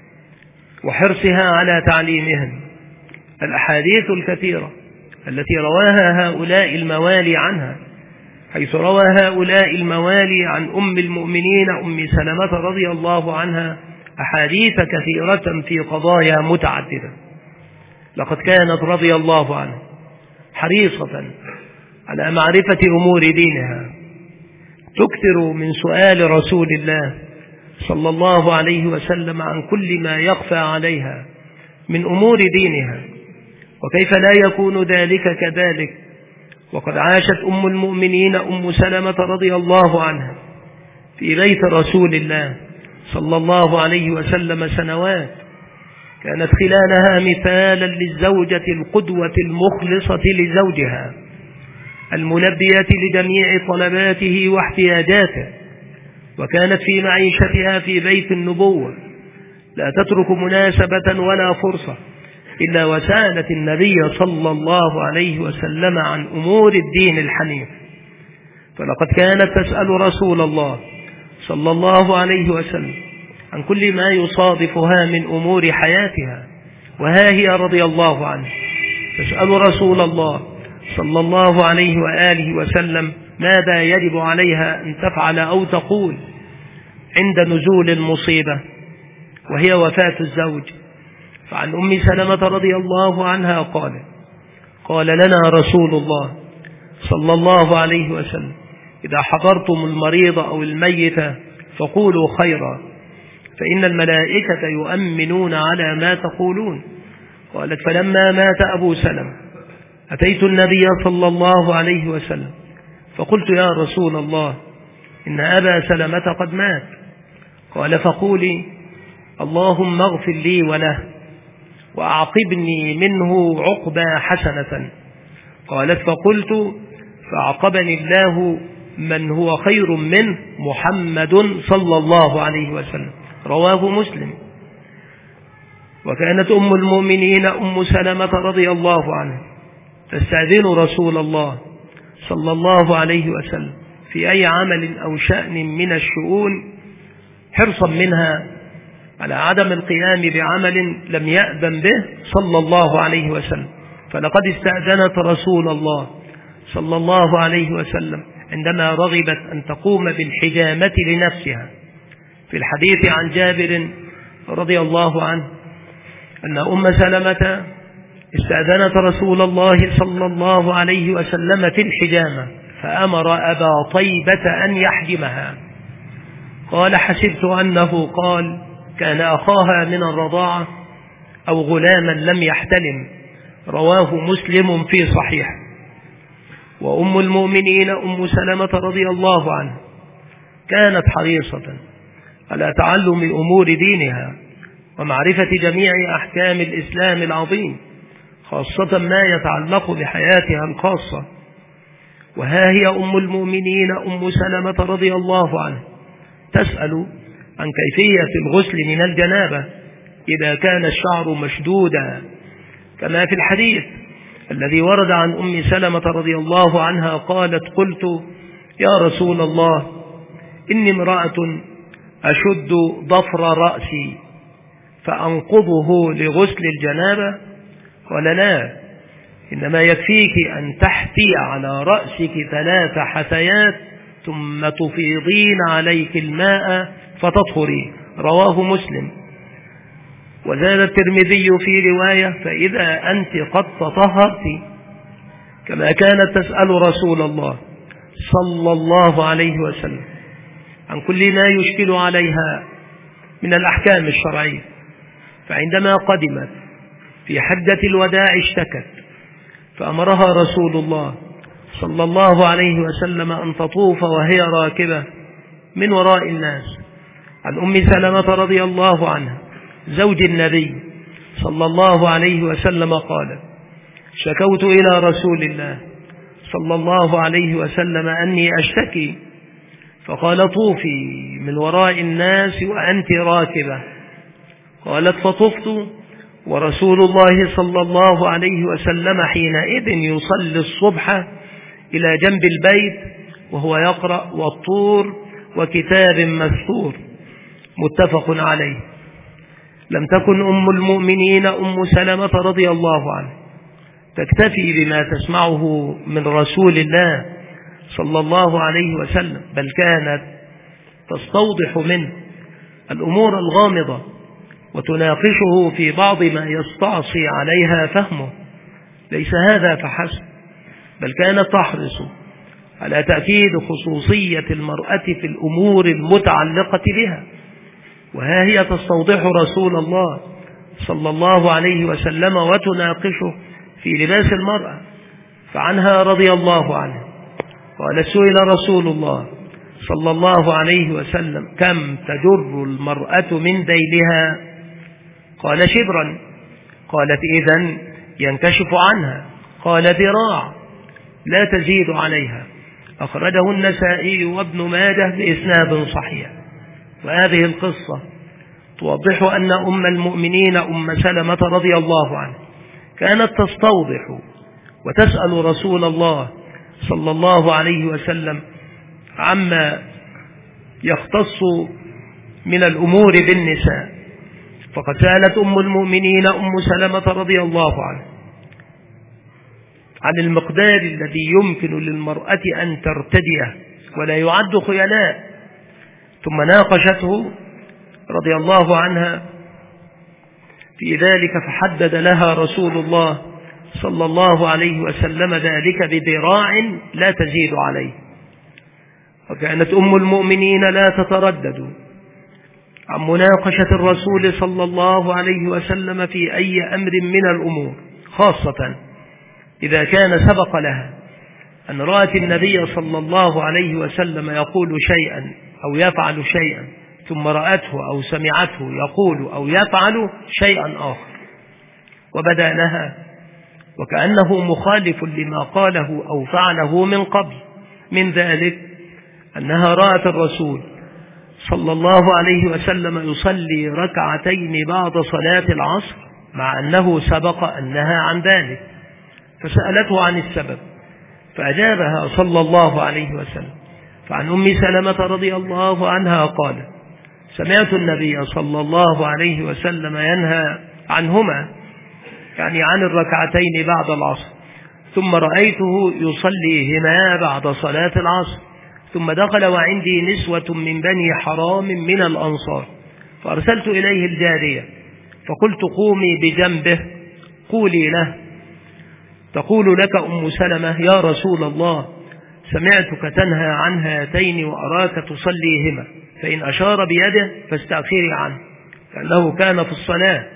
[SPEAKER 1] وحرصها على تعليمهم الأحاديث الكثيرة التي رواها هؤلاء الموالي عنها، حيث روى هؤلاء الموالي عن أم المؤمنين أم سلمة رضي الله عنها أحاديث كثيرة في قضايا متعددة. لقد كانت رضي الله عنها حريصة على معرفة أمور دينها، تكثر من سؤال رسول الله صلى الله عليه وسلم عن كل ما يخفى عليها من أمور دينها. وكيف لا يكون ذلك كذلك وقد عاشت أم المؤمنين أم سلمة رضي الله عنها في بيت رسول الله صلى الله عليه وسلم سنوات، كانت خلالها مثالا للزوجة القدوة المخلصة لزوجها الملبية لجميع طلباته واحتياجاته. وكانت في معيشتها في بيت النبوة لا تترك مناسبة ولا فرصة إلا وسألت النبي صلى الله عليه وسلم عن أمور الدين الحنيف. فلقد كانت تسأل رسول الله صلى الله عليه وسلم عن كل ما يصادفها من أمور حياتها، وها هي رضي الله عنه تسأل رسول الله صلى الله عليه وآله وسلم ماذا يجب عليها أن تفعل أو تقول عند نزول المصيبة وهي وفاة الزوج. فعن أم سلمة رضي الله عنها قال قال لنا رسول الله صلى الله عليه وسلم: إذا حضرتم المريض أو الميت فقولوا خيرا فإن الملائكة يؤمنون على ما تقولون. قالت فلما مات أبو سلمة أتيت النبي صلى الله عليه وسلم فقلت يا رسول الله إن أبا سلمة قد مات. قال فقولي اللهم اغفر لي وله وأعقبني منه عقبى حسنة. قالت فقلت فأعقبني الله من هو خير منه محمد صلى الله عليه وسلم. رواه مسلم. وكانت أم المؤمنين أم سلمة رضي الله عنها تستأذن رسول الله صلى الله عليه وسلم في أي عمل أو شأن من الشؤون حرصا منها على عدم القيام بعمل لم يأذن به صلى الله عليه وسلم. فلقد استأذنت رسول الله صلى الله عليه وسلم عندما رغبت أن تقوم بالحجامة لنفسها. في الحديث عن جابر رضي الله عنه أن أم سلمة استأذنت رسول الله صلى الله عليه وسلم في الحجامة فأمر أبا طيبة أن يحجمها. قال حسبت أنه قال كان أخاها من الرضاعة أو غلاما لم يحتلم. رواه مسلم في صحيح. وأم المؤمنين أم سلمة رضي الله عنها كانت حريصة على تعلم أمور دينها ومعرفة جميع أحكام الإسلام العظيم خاصة ما يتعلق بحياتها الخاصة. وها هي أم المؤمنين أم سلمة رضي الله عنها تسأل عن كيفية الغسل من الجنابة إذا كان الشعر مشدودا كما في الحديث الذي ورد عن أم سلمة رضي الله عنها قالت قلت يا رسول الله إني امرأة أشد ضفر رأسي فأنقضه لغسل الجنابة. قال لا إنما يكفيك أن تحتي على رأسك ثلاث حثيات ثم تفيضين عليك الماء فتطهري. رواه مسلم. وزاد الترمذي في رواية فإذا أنت قد تطهرت كما كانت تسأل رسول الله صلى الله عليه وسلم عن كل ما يشكل عليها من الأحكام الشرعية. فعندما قدمت في حجة الوداع اشتكت فأمرها رسول الله صلى الله عليه وسلم أن تطوف وهي راكبة من وراء الناس. عن أم سلمة رضي الله عنها زوج النبي صلى الله عليه وسلم قال شكوت إلى رسول الله صلى الله عليه وسلم أني أشتكي فقال طوفي من وراء الناس وأنت راكبة. قالت فطفت ورسول الله صلى الله عليه وسلم حينئذ يصلي الصبح إلى جنب البيت وهو يقرأ والطور وكتاب مستور. متفق عليه. لم تكن أم المؤمنين أم سلمة رضي الله عنها تكتفي بما تسمعه من رسول الله صلى الله عليه وسلم بل كانت تستوضح منه الأمور الغامضة وتناقشه في بعض ما يستعصي عليها فهمه. ليس هذا فحسب بل كانت تحرص على تأكيد خصوصية المرأة في الأمور المتعلقة بها. وها هي تستوضح رسول الله صلى الله عليه وسلم وتناقشه في لباس المرأة. فعنها رضي الله عنها قال سئل رسول الله صلى الله عليه وسلم كم تجر المرأة من ذيلها؟ قال شبرا. قالت إذن ينكشف عنها. قال ذراع لا تزيد عليها. أخرجه النسائي وابن ماجه بإسناد صحيح. وهذه القصة توضح أن أم المؤمنين أم سلمة رضي الله عنها كانت تستوضح وتسأل رسول الله صلى الله عليه وسلم عما يختص من الأمور بالنساء. فقد سألت أم المؤمنين أم سلمة رضي الله عنها عن المقدار الذي يمكن للمرأة أن ترتديه ولا يعد خيلاء. ثم ناقشته رضي الله عنها في ذلك فحدد لها رسول الله صلى الله عليه وسلم ذلك بذراع لا تزيد عليه. وكانت أم المؤمنين لا تتردد عن مناقشة الرسول صلى الله عليه وسلم في أي أمر من الأمور، خاصة إذا كان سبق لها أن رأت النبي صلى الله عليه وسلم يقول شيئا أو يفعل شيئا، ثم رأته أو سمعته يقول أو يفعل شيئا آخر، وبدا لها وكأنه مخالف لما قاله أو فعله من قبل. من ذلك أنها رأت الرسول صلى الله عليه وسلم يصلي ركعتين بعد صلاة العصر، مع أنه سبق أنها عن ذلك، فسألته عن السبب فأجابها صلى الله عليه وسلم. فعن أم سلمة رضي الله عنها قال: سمعت النبي صلى الله عليه وسلم ينهى عنهما، يعني عن الركعتين بعد العصر، ثم رأيته يصليهما بعد صلاة العصر، ثم دخل وعندي نسوة من بني حرام من الأنصار، فأرسلت إليه الجارية فقلت: قومي بجنبه قولي له تقول لك أم سلمة: يا رسول الله، سمعتك تنهى عن هاتين وأراك تصليهما، فإن أشار بيده فاستأخري عنه، لأنه كان في الصلاة.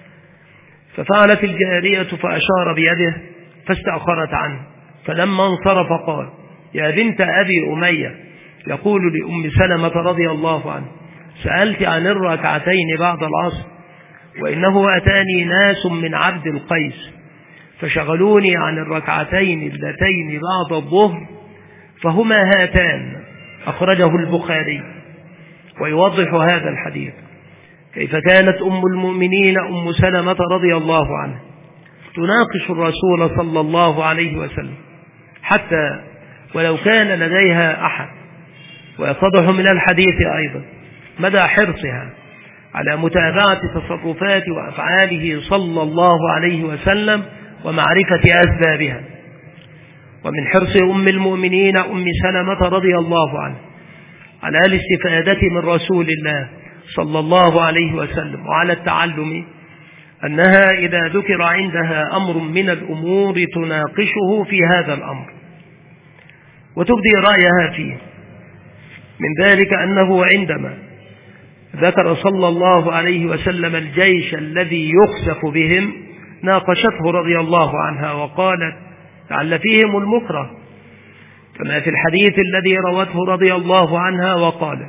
[SPEAKER 1] ففعلت الجارية فأشار بيده فاستأخرت عنه، فلما انصرف قال: يا بنت أبي أمية، يقول لأم سلمة رضي الله عنه: سألت عن الركعتين بعد العصر، وإنه أتاني ناس من عبد القيس فشغلوني عن الركعتين اللتين بعد الظهر، فهما هاتان. أخرجه البخاري. ويوضح هذا الحديث كيف كانت أم المؤمنين أم سلمة رضي الله عنها تناقش الرسول صلى الله عليه وسلم، حتى ولو كان لديها أحد. ويتضح من الحديث أيضا مدى حرصها على متابعة تصرفات وأفعاله صلى الله عليه وسلم ومعرفة أسبابها. ومن حرص أم المؤمنين أم سلمة رضي الله عنها على الاستفادة من رسول الله صلى الله عليه وسلم وعلى التعلم، أنها إذا ذكر عندها أمر من الأمور تناقشه في هذا الأمر وتبدي رأيها فيه. من ذلك أنه عندما ذكر صلى الله عليه وسلم الجيش الذي يخسف بهم ناقشته رضي الله عنها وقالت: لعل فيهم المكره، كما في الحديث الذي روته رضي الله عنها وقال: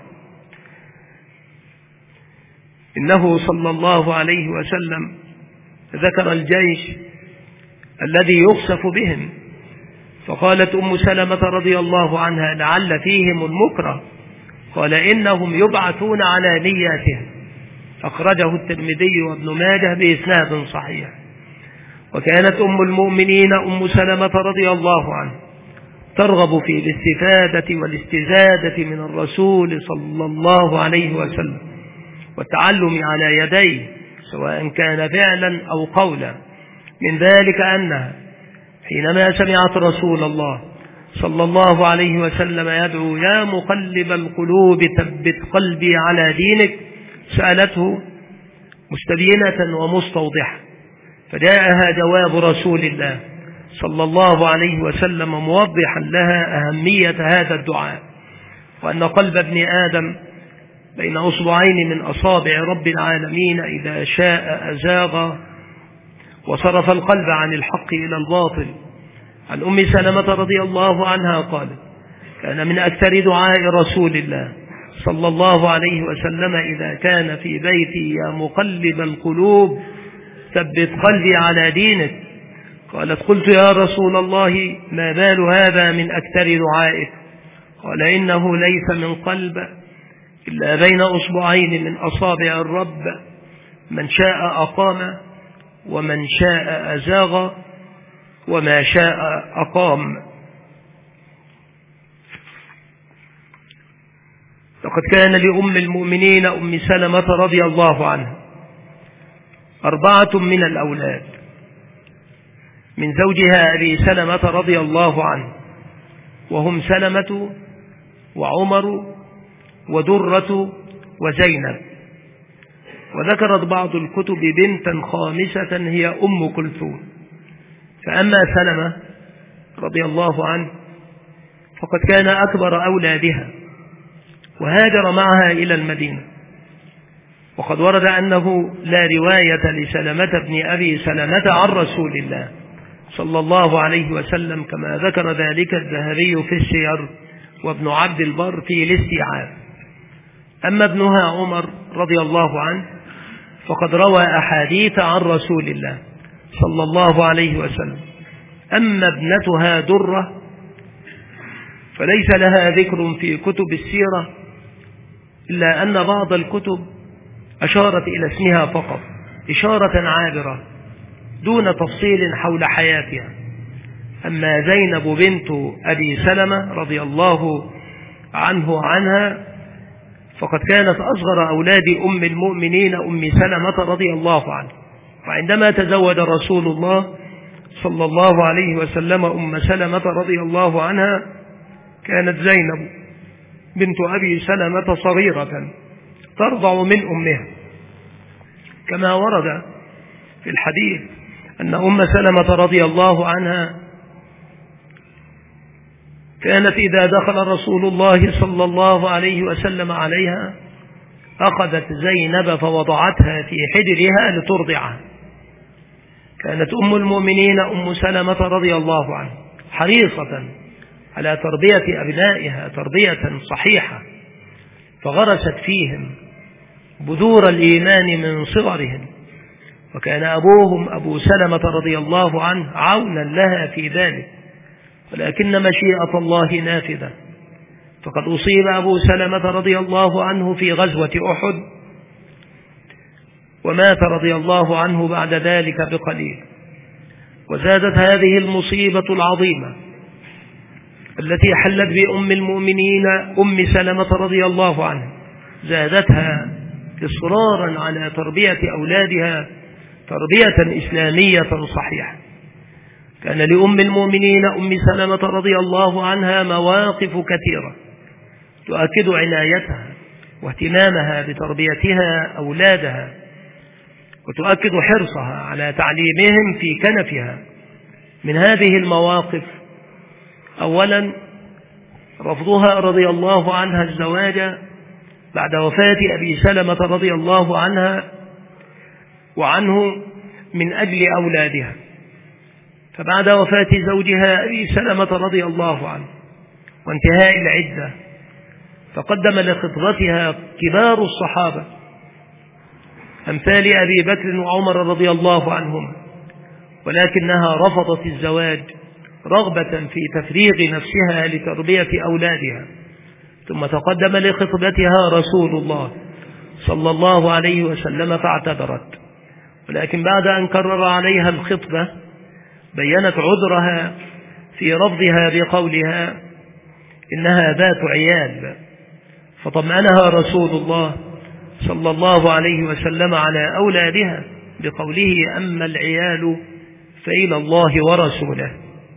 [SPEAKER 1] إنه صلى الله عليه وسلم ذكر الجيش الذي يخسف بهم، فقالت أم سلمة رضي الله عنها: لعل فيهم المكره، قال: إنهم يبعثون على نياتهم. أخرجه الترمذي وابن ماجه بإسناد صحيح. وكانت أم المؤمنين أم سلمة رضي الله عنها ترغب في الاستفادة والاستزادة من الرسول صلى الله عليه وسلم والتعلم على يديه، سواء كان فعلا أو قولا. من ذلك أنها حينما سمعت رسول الله صلى الله عليه وسلم يدعو: يا مقلب القلوب ثبت قلبي على دينك، سألته مستبينة ومستوضحة، فجاءها جواب رسول الله صلى الله عليه وسلم موضحا لها أهمية هذا الدعاء، وأن قلب ابن آدم بين أصبعين من أصابع رب العالمين، إذا شاء أزاغ وصرف القلب عن الحق إلى الباطل. عن أم سلمة رضي الله عنها قالت: كان من أكثر دعاء رسول الله صلى الله عليه وسلم إذا كان في بيتي: يا مقلب القلوب ثبت قلبي على دينك. قالت: قلت: يا رسول الله، ما بال هذا من أكثر دعائك؟ قال: إنه ليس من قلب إلا بين أصبعين من أصابع الرب، من شاء أقام ومن شاء أزاغ وما شاء أقام. لقد كان لأم المؤمنين أم سلمة رضي الله عنها أربعة من الأولاد من زوجها أبي سلمة رضي الله عنه، وهم سلمة وعمر ودرة وزينب. وذكرت بعض الكتب بنتا خامسة هي أم كلثوم. فأما سلمة رضي الله عنه فقد كان أكبر أولادها وهاجر معها إلى المدينة. وقد ورد أنه لا رواية لسلمة بن أبي سلمة عن رسول الله صلى الله عليه وسلم كما ذكر ذلك الذهبي في السير وابن عبد البر في الاستيعاب. أما ابنها عمر رضي الله عنه فقد روى أحاديث عن رسول الله صلى الله عليه وسلم. أما ابنتها درة فليس لها ذكر في كتب السيرة إلا أن بعض الكتب أشارت إلى اسمها فقط إشارة عابرة دون تفصيل حول حياتها. أما زينب بنت أبي سلمة رضي الله عنه عنها فقد كانت أصغر أولاد أم المؤمنين أم سلمة رضي الله عنه. وعندما تزوج رسول الله صلى الله عليه وسلم أم سلمة رضي الله عنها كانت زينب بنت أبي سلمة صغيرة ترضع من أمها، كما ورد في الحديث أن أم سلمة رضي الله عنها كانت إذا دخل رسول الله صلى الله عليه وسلم عليها أخذت زينب فوضعتها في حجرها لترضعها. كانت أم المؤمنين أم سلمة رضي الله عنها حريصة على تربية أبنائها تربية صحيحة، فغرست فيهم بذور الإيمان من صغرهم، وكان أبوهم أبو سلمة رضي الله عنه عونا لها في ذلك، ولكن مشيئة الله نافذة. فقد أصيب أبو سلمة رضي الله عنه في غزوة أحد ومات رضي الله عنه بعد ذلك بقليل. وزادت هذه المصيبة العظيمة التي حلت بأم المؤمنين أم سلمة رضي الله عنها، زادتها إصرارا على تربية أولادها تربية إسلامية صحيحة. كان لأم المؤمنين أم سلمة رضي الله عنها مواقف كثيرة تؤكد عنايتها واهتمامها بتربيتها أولادها، وتؤكد حرصها على تعليمهم في كنفها. من هذه المواقف أولا رفضها رضي الله عنها الزواج بعد وفاة أبي سلمة رضي الله عنها وعنه من أجل أولادها. فبعد وفاة زوجها أبي سلمة رضي الله عنه وانتهاء العدة فقدم لخطبتها كبار الصحابة أمثال أبي بكر وعمر رضي الله عنهم، ولكنها رفضت الزواج رغبة في تفريغ نفسها لتربية أولادها. ثم تقدم لخطبتها رسول الله صلى الله عليه وسلم فاعتذرت، ولكن بعد أن كرر عليها الخطبة بيّنت عذرها في رفضها بقولها إنها ذات عيال، فطمأنها رسول الله صلى الله عليه وسلم على أولادها بقوله أما العيال فإلى الله ورسوله.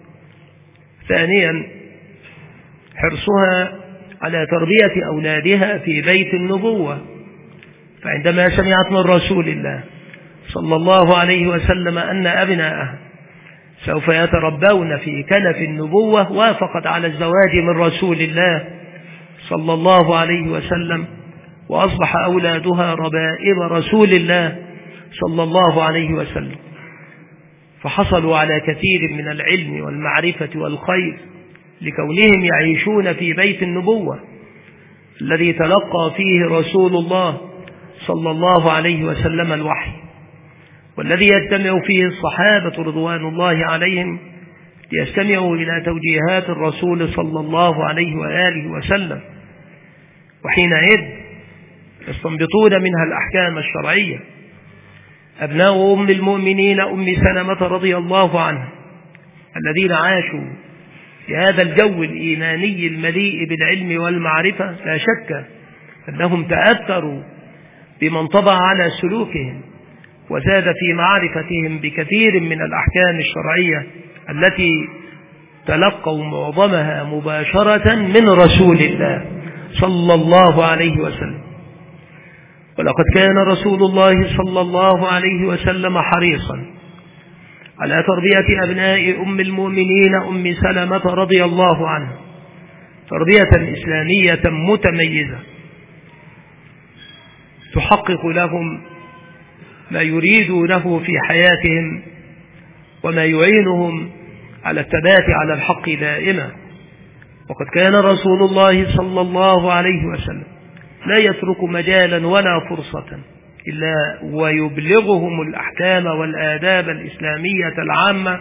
[SPEAKER 1] ثانيا حرصها على تربية أولادها في بيت النبوة، فعندما سمعت من رسول الله صلى الله عليه وسلم أن أبناءها سوف يتربون في كنف النبوة وافقت على الزواج من رسول الله صلى الله عليه وسلم، وأصبح أولادها ربائب رسول الله صلى الله عليه وسلم، فحصلوا على كثير من العلم والمعرفة والخير لكونهم يعيشون في بيت النبوة الذي تلقى فيه رسول الله صلى الله عليه وسلم الوحي، والذي يجتمع فيه الصحابة رضوان الله عليهم ليستمعوا إلى توجيهات الرسول صلى الله عليه وآله وسلم، وحينئذ يستنبطون منها الأحكام الشرعية. أبناء أم المؤمنين أم سلمة رضي الله عنها الذين عاشوا في هذا الجو الإيماني المليء بالعلم والمعرفة لا شك أنهم تأثروا بمن طبع على سلوكهم وزاد في معرفتهم بكثير من الأحكام الشرعية التي تلقوا معظمها مباشرة من رسول الله صلى الله عليه وسلم. ولقد كان رسول الله صلى الله عليه وسلم حريصا على تربية أبناء أم المؤمنين أم سلمة رضي الله عنها، تربية إسلامية متميزة تحقق لهم ما يريدونه في حياتهم وما يعينهم على الثبات على الحق دائما. وقد كان رسول الله صلى الله عليه وسلم لا يترك مجالا ولا فرصة إلا ويبلغهم الأحكام والآداب الإسلامية العامة،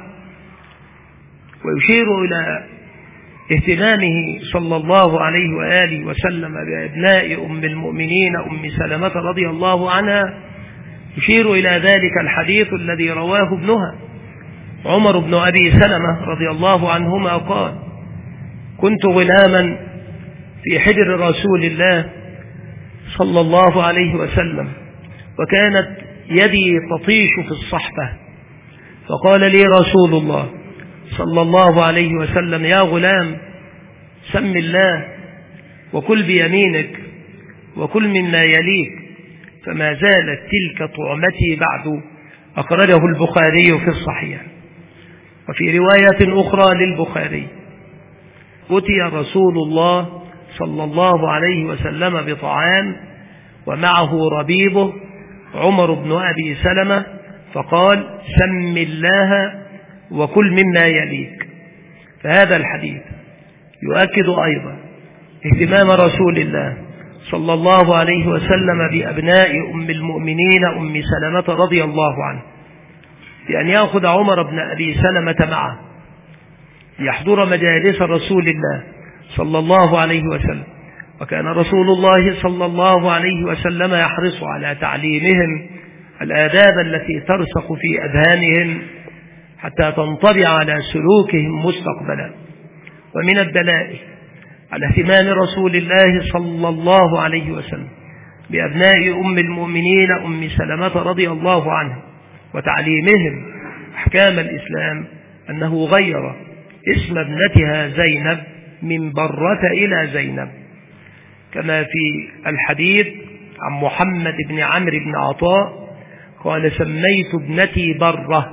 [SPEAKER 1] ويشير إلى اهتمامه صلى الله عليه وآله وسلم بأبناء أم المؤمنين أم سلمة رضي الله عنها. يشير إلى ذلك الحديث الذي رواه ابنها عمر بن أبي سلمة رضي الله عنهما قال: كنت غلاما في حجر رسول الله صلى الله عليه وسلم، وكانت يدي تطيش في الصحفة، فقال لي رسول الله صلى الله عليه وسلم: يا غلام، سم الله وكل بيمينك وكل مما يليك، فما زالت تلك طعمتي بعد. أخرجه البخاري في الصحيح. وفي رواية أخرى للبخاري: أتي رسول الله صلى الله عليه وسلم بطعام ومعه ربيبه عمر بن أبي سلمة، فقال: سم الله وكل مما يليك. فهذا الحديث يؤكد أيضا اهتمام رسول الله صلى الله عليه وسلم بأبناء أم المؤمنين أم سلمة رضي الله عنه، بأن يأخذ عمر بن أبي سلمة معه يحضر مجالس رسول الله صلى الله عليه وسلم. وكان رسول الله صلى الله عليه وسلم يحرص على تعليمهم الآداب التي ترسخ في أذهانهم حتى تنطبع على سلوكهم مستقبلا. ومن الدلائل على اهتمام رسول الله صلى الله عليه وسلم بأبناء أم المؤمنين أم سلمة رضي الله عنها وتعليمهم أحكام الإسلام أنه غير اسم ابنتها زينب من برة إلى زينب، كما في الحديث عن محمد بن عمرو بن عطاء قال: سميت ابنتي برة،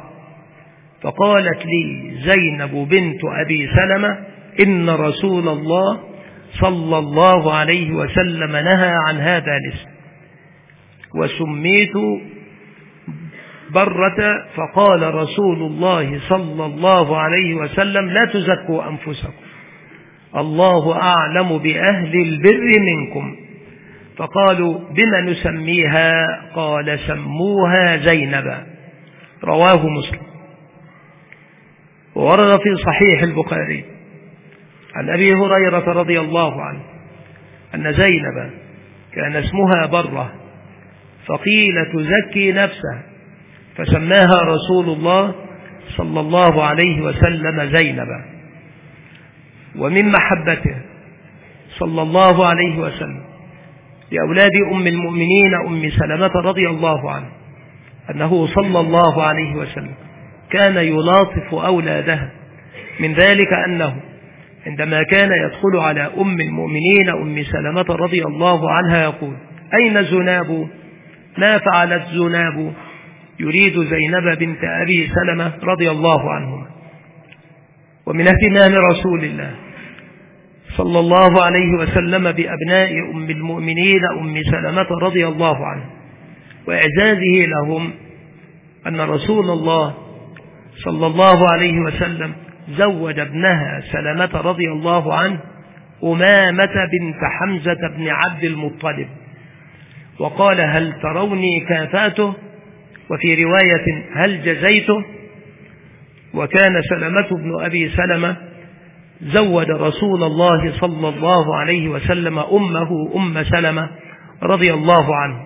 [SPEAKER 1] فقالت لي زينب بنت أبي سلمة: إن رسول الله صلى الله عليه وسلم نهى عن هذا الاسم، وسميت برة، فقال رسول الله صلى الله عليه وسلم: لا تزكوا أنفسكم، الله أعلم بأهل البر منكم. فقالوا: بما نسميها؟ قال: سموها زينب. رواه مسلم. وورد في صحيح البخاري عن أبي هريرة رضي الله عنه أن زينب كان اسمها برة، فقيل تزكي نفسها، فسماها رسول الله صلى الله عليه وسلم زينب. ومن محبته صلى الله عليه وسلم لأولاد أم المؤمنين أم سلمة رضي الله عنه أنه صلى الله عليه وسلم كان يلاطف أولادها. من ذلك أنه عندما كان يدخل على أم المؤمنين أم سلمة رضي الله عنها يقول: أين زناب؟ ما فعلت زناب؟ يريد زينب بنت أبي سلمة رضي الله عنهما. ومن اهتمام رسول الله صلى الله عليه وسلم بأبناء أم المؤمنين أم سلمة رضي الله عنه وإعزازه لهم أن رسول الله صلى الله عليه وسلم زوج ابنها سلمة رضي الله عنه أمامة بنت حمزة بن عبد المطلب، وقال: هل تروني كافاته؟ وفي رواية: هل جزيته؟ وكان سلمة بن أبي سلمة زوج رسول الله صلى الله عليه وسلم أمه أم سلمة رضي الله عنه.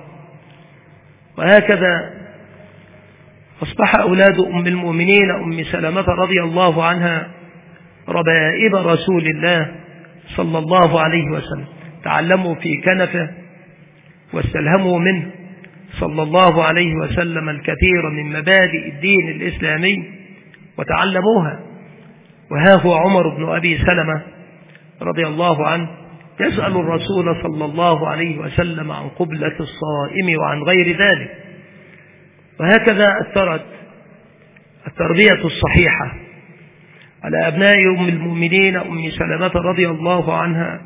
[SPEAKER 1] وهكذا أصبح أولاد أم المؤمنين أم سلمة رضي الله عنها ربائب رسول الله صلى الله عليه وسلم، تعلموا في كنفه واستلهموا منه صلى الله عليه وسلم الكثير من مبادئ الدين الإسلامي وتعلموها. وها هو عمر بن أبي سلمة رضي الله عنه يسأل الرسول صلى الله عليه وسلم عن قبلة الصائم وعن غير ذلك. وهكذا أثرت التربية الصحيحة على أبناء أم المؤمنين أم سلمة رضي الله عنها،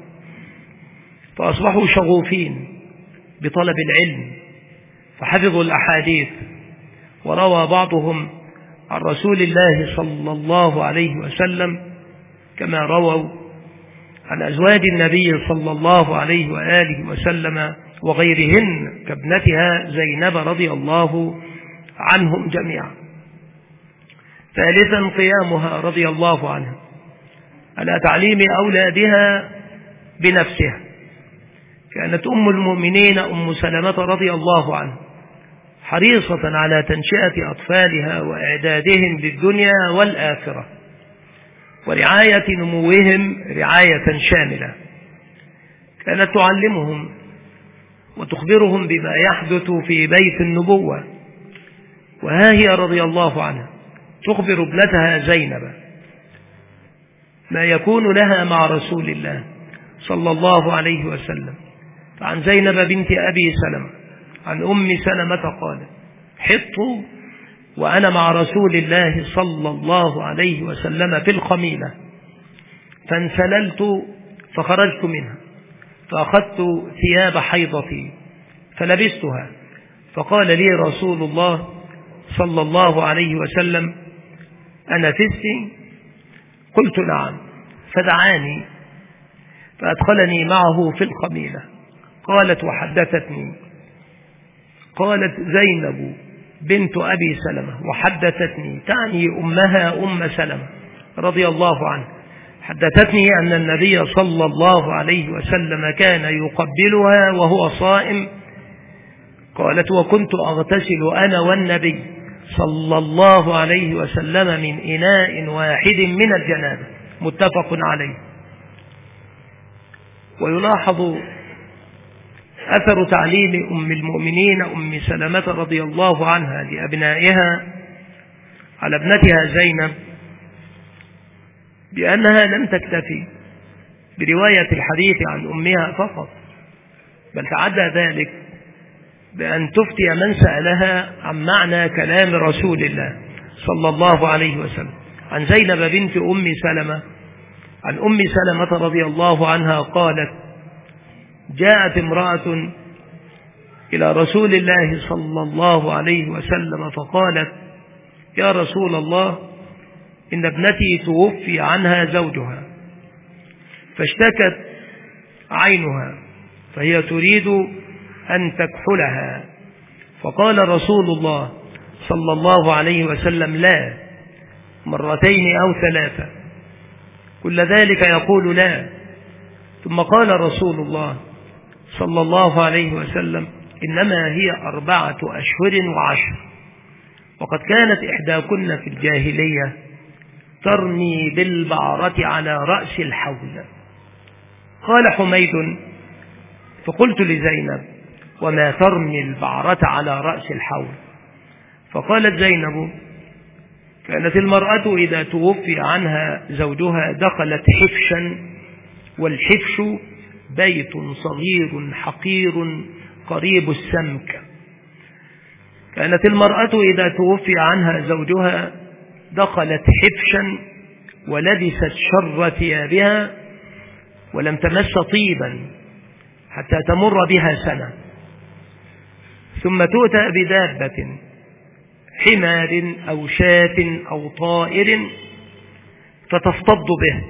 [SPEAKER 1] فأصبحوا شغوفين بطلب العلم، فحفظوا الأحاديث، وروى بعضهم عن رسول الله صلى الله عليه وسلم كما رووا عن أزواج النبي صلى الله عليه وآله وسلم وغيرهن كابنتها زينب رضي الله عنهم جميعا. ثالثا قيامها رضي الله عنها على تعليم أولادها بنفسها. كانت أم المؤمنين أم سلمة رضي الله عنها حريصة على تنشئة أطفالها وإعدادهم للدنيا والآخرة ورعاية نموهم رعاية شاملة. كانت تعلمهم وتخبرهم بما يحدث في بيت النبوة، وها هي رضي الله عنها تخبر ابنتها زينب ما يكون لها مع رسول الله صلى الله عليه وسلم. فعن زينب بنت أبي سلمة عن أم سلمة قالت: حطت وأنا مع رسول الله صلى الله عليه وسلم في الخميلة، فانسللت فخرجت منها، فأخذت ثياب حيضتي فلبستها، فقال لي رسول الله صلى الله عليه وسلم: أنفست؟ قلت نعم، فدعاني فأدخلني معه في الخميلة. قالت وحدثتني، قالت زينب بنت أبي سلمة وحدثتني، تعني أمها أم سلمة رضي الله عنها، حدثتني أن النبي صلى الله عليه وسلم كان يقبلها وهو صائم. قالت: وكنت أغتسل أنا والنبي صلى الله عليه وسلم من إناء واحد من الجنابة. متفق عليه. ويلاحظ أثر تعليم أم المؤمنين أم سلمة رضي الله عنها لأبنائها على ابنتها زينب بأنها لم تكتفي برواية الحديث عن أمها فقط، بل تعدى ذلك بأن تفتي من سألها عن معنى كلام رسول الله صلى الله عليه وسلم. عن زينب بنت أم سلمة عن أم سلمة رضي الله عنها قالت: جاءت امرأة إلى رسول الله صلى الله عليه وسلم فقالت: يا رسول الله، إن ابنتي توفي عنها زوجها، فاشتكت عينها، فهي تريد أن تكحلها. فقال رسول الله صلى الله عليه وسلم: لا، مرتين أو ثلاثة. كل ذلك يقول لا. ثم قال رسول الله صلى الله عليه وسلم: إنما هي أربعة أشهر وعشر. وقد كانت إحداكن في الجاهلية ترمي بالبعرة على رأس الحول. قال حميد: فقلت لزينب: وما ترمي البعرة على رأس الحول؟ فقالت زينب: كانت المرأة إذا توفي عنها زوجها دخلت حفشا، والحفش بيت صغير حقير قريب السمك. كانت المرأة إذا توفي عنها زوجها دخلت حفشا ولبست شر ثيابها ولم تمس طيبا حتى تمر بها سنة، ثم تؤتى بدابة، حمار أو شاة أو طائر، فتفتض به،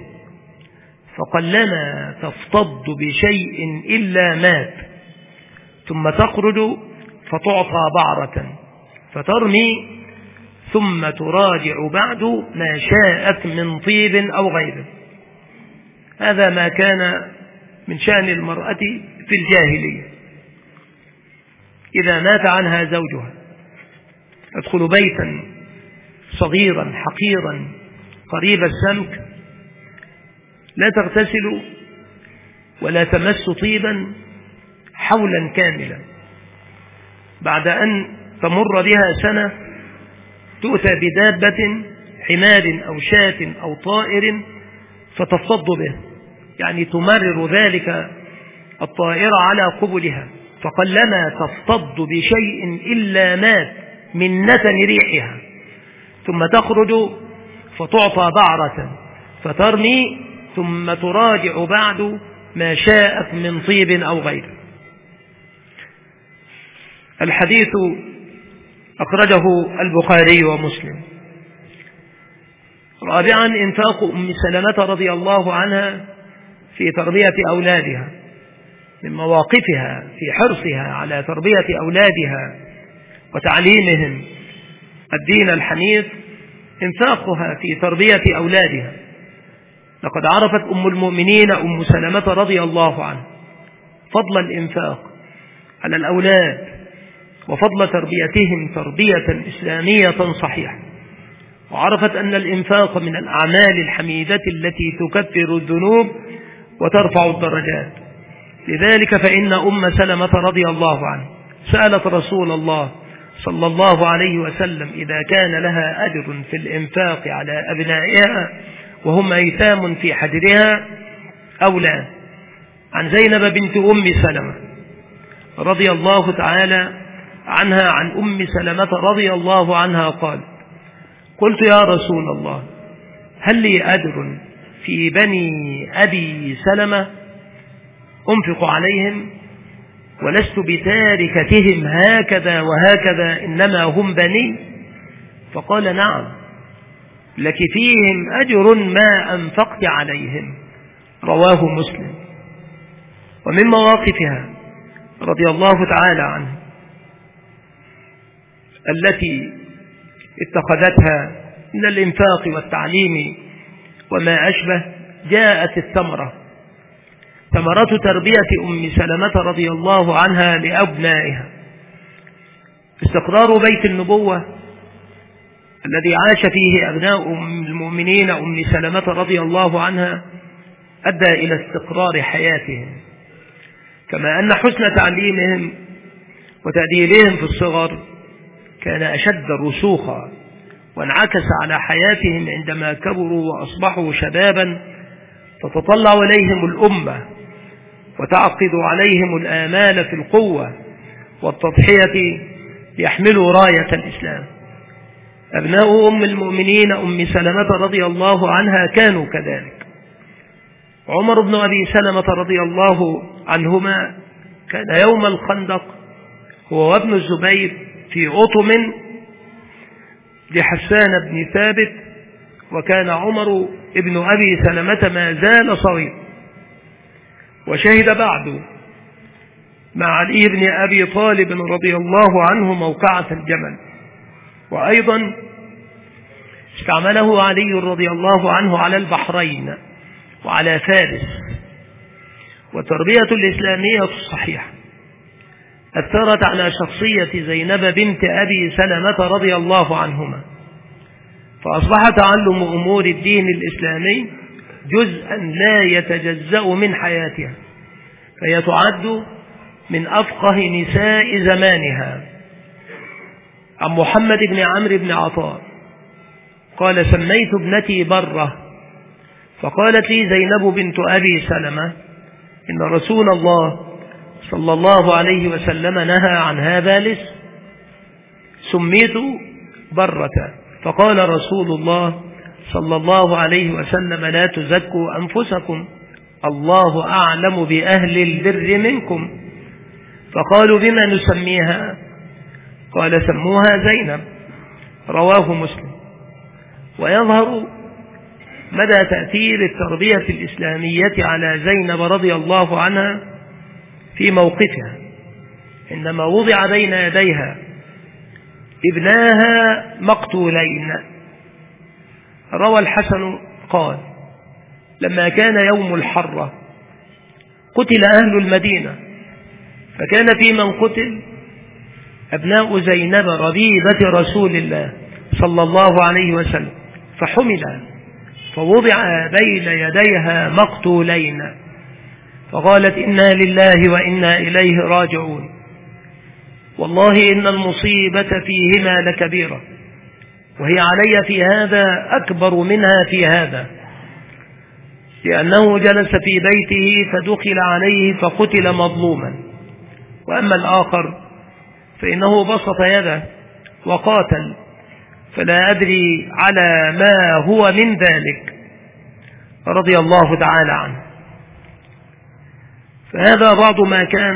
[SPEAKER 1] فقلما تفتض بشيء إلا مات، ثم تخرج فتعطى بعرة فترمي، ثم تراجع بعد ما شاءت من طيب أو غيره. هذا ما كان من شأن المرأة في الجاهلية. إذا مات عنها زوجها تدخل بيتا صغيرا حقيرا قريب السمك، لا تغتسل ولا تمس طيبا حولا كاملا. بعد أن تمر بها سنة تؤتى بدابة، حمار أو شاة أو طائر، فتفتض به، يعني تمرر ذلك الطائر على قبلها، فقلما تفتض بشيء إلا مات من نتن ريحها، ثم تخرج فتعطى بعرة فترمي ثم تراجع بعد ما شاءت من طيب أو غيره. الحديث أخرجه البخاري ومسلم. رابعا إنفاق أم سلمة رضي الله عنها في تربية أولادها، من مواقفها في حرصها على تربية أولادها وتعليمهم الدين الحنيف إنفاقها في تربية أولادها. لقد عرفت أم المؤمنين أم سلمة رضي الله عنها فضل الإنفاق على الأولاد وفضل تربيتهم تربية إسلامية صحيحة، وعرفت أن الإنفاق من الأعمال الحميدة التي تكفر الذنوب وترفع الدرجات. لذلك فإن أم سلمة رضي الله عنها سألت رسول الله صلى الله عليه وسلم إذا كان لها أجر في الإنفاق على أبنائها وهم أيتام في حجرها أو لا، عن زينب بنت أم سلمة رضي الله تعالى عنها عن أم سلمة رضي الله عنها قال: قلت يا رسول الله هل لي أجر في بني أبي سلمة أنفق عليهم ولست بتاركتهم هكذا وهكذا إنما هم بني؟ فقال: نعم، لك فيهم أجر ما أنفقت عليهم. رواه مسلم. ومن مواقفها رضي الله تعالى عنها التي اتخذتها من الإنفاق والتعليم وما أشبه، جاءت الثمرة، ثمرة تربية أم سلمة رضي الله عنها لأبنائها. استقرار بيت النبوة الذي عاش فيه أبناء المؤمنين أم سلمة رضي الله عنها أدى إلى استقرار حياتهم، كما أن حسن تعليمهم وتأديبهم في الصغر كان أشد رسوخا، وانعكس على حياتهم عندما كبروا وأصبحوا شبابا تتطلع إليهم الأمة وتعقد عليهم الآمال في القوة والتضحية ليحملوا راية الإسلام. أبناء أم المؤمنين أم سلمة رضي الله عنها كانوا كذلك. عمر بن أبي سلمة رضي الله عنهما كان يوم الخندق هو وابن الزبير في أطم لحسان بن ثابت، وكان عمر ابن أبي سلمة ما زال صغير، وشهد بعد مع علي بن أبي طالب رضي الله عنه موقعة الجمل. وأيضا استعمله علي رضي الله عنه على البحرين وعلى فارس. والتربية الإسلامية الصحيحة أثرت على شخصية زينب بنت أبي سلمة رضي الله عنهما، فأصبح تعلم أمور الدين الإسلامي جزءا لا يتجزأ من حياتها، فهي تعد من أفقه نساء زمانها. عن محمد بن عمرو بن عطاء قال: سميت ابنتي برة، فقالت لي زينب بنت أبي سلمة: إن رسول الله صلى الله عليه وسلم نهى عن هذا الاسم، سميت برة. فقال رسول الله صلى الله عليه وسلم: لا تزكوا أنفسكم، الله أعلم بأهل البر منكم. فقالوا: بما نسميها؟ قال: سموها زينب. رواه مسلم. ويظهر مدى تأثير التربية الإسلامية على زينب رضي الله عنها في موقفها عندما وضع بين يديها ابناها مقتولين. روى الحسن قال: لما كان يوم الحرة قتل أهل المدينة، فكان في من قتل أبناء زينب ربيبة رسول الله صلى الله عليه وسلم، فحمل فوضع بين يديها مقتولين، فقالت: إنا لله وإنا إليه راجعون، والله إن المصيبة فيهما لكبيرة، وهي علي في هذا أكبر منها في هذا، لأنه جلس في بيته فدخل عليه فقتل مظلوما، وأما الآخر فإنه بسط يده وقاتل فلا أدري على ما هو من ذلك رضي الله تعالى عنه. فهذا بعض ما كان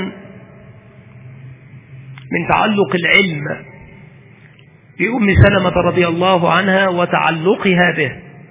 [SPEAKER 1] من تعلق العلم بأم سلمة رضي الله عنها وتعلقها به.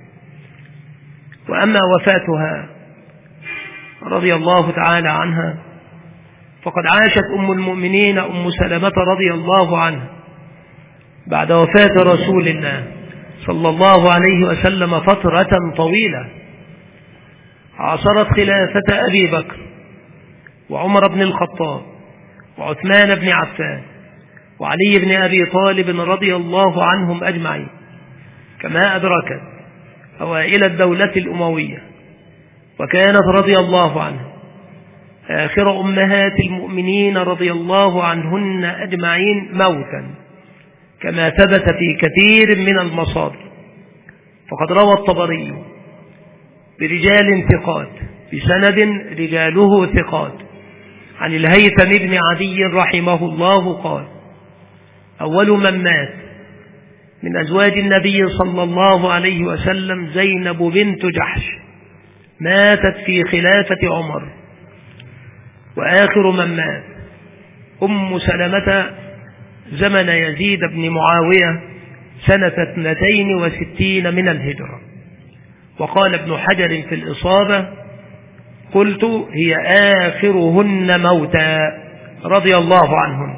[SPEAKER 1] وأما وفاتها رضي الله تعالى عنها فقد عاشت أم المؤمنين أم سلمة رضي الله عنها بعد وفاة رسول الله صلى الله عليه وسلم فترة طويلة، عاصرت خلافة أبي بكر وعمر بن الخطاب وعثمان بن عفان وعلي بن أبي طالب رضي الله عنهم أجمعين، كما أدركت أوائل الدولة الأموية، وكانت رضي الله عنها آخر أمهات المؤمنين رضي الله عنهن أجمعين موتا، كما ثبت في كثير من المصادر. فقد روى الطبري برجال ثقات بسند رجاله ثقات عن الهيثم بن عدي رحمه الله قال: أول من مات من أزواج النبي صلى الله عليه وسلم زينب بنت جحش، ماتت في خلافة عمر. وآخر من مات أم سلمة زمن يزيد بن معاوية سنة اثنتين وستين من الهجرة. وقال ابن حجر في الإصابة: قلت هي آخرهن موتا رضي الله عنهن.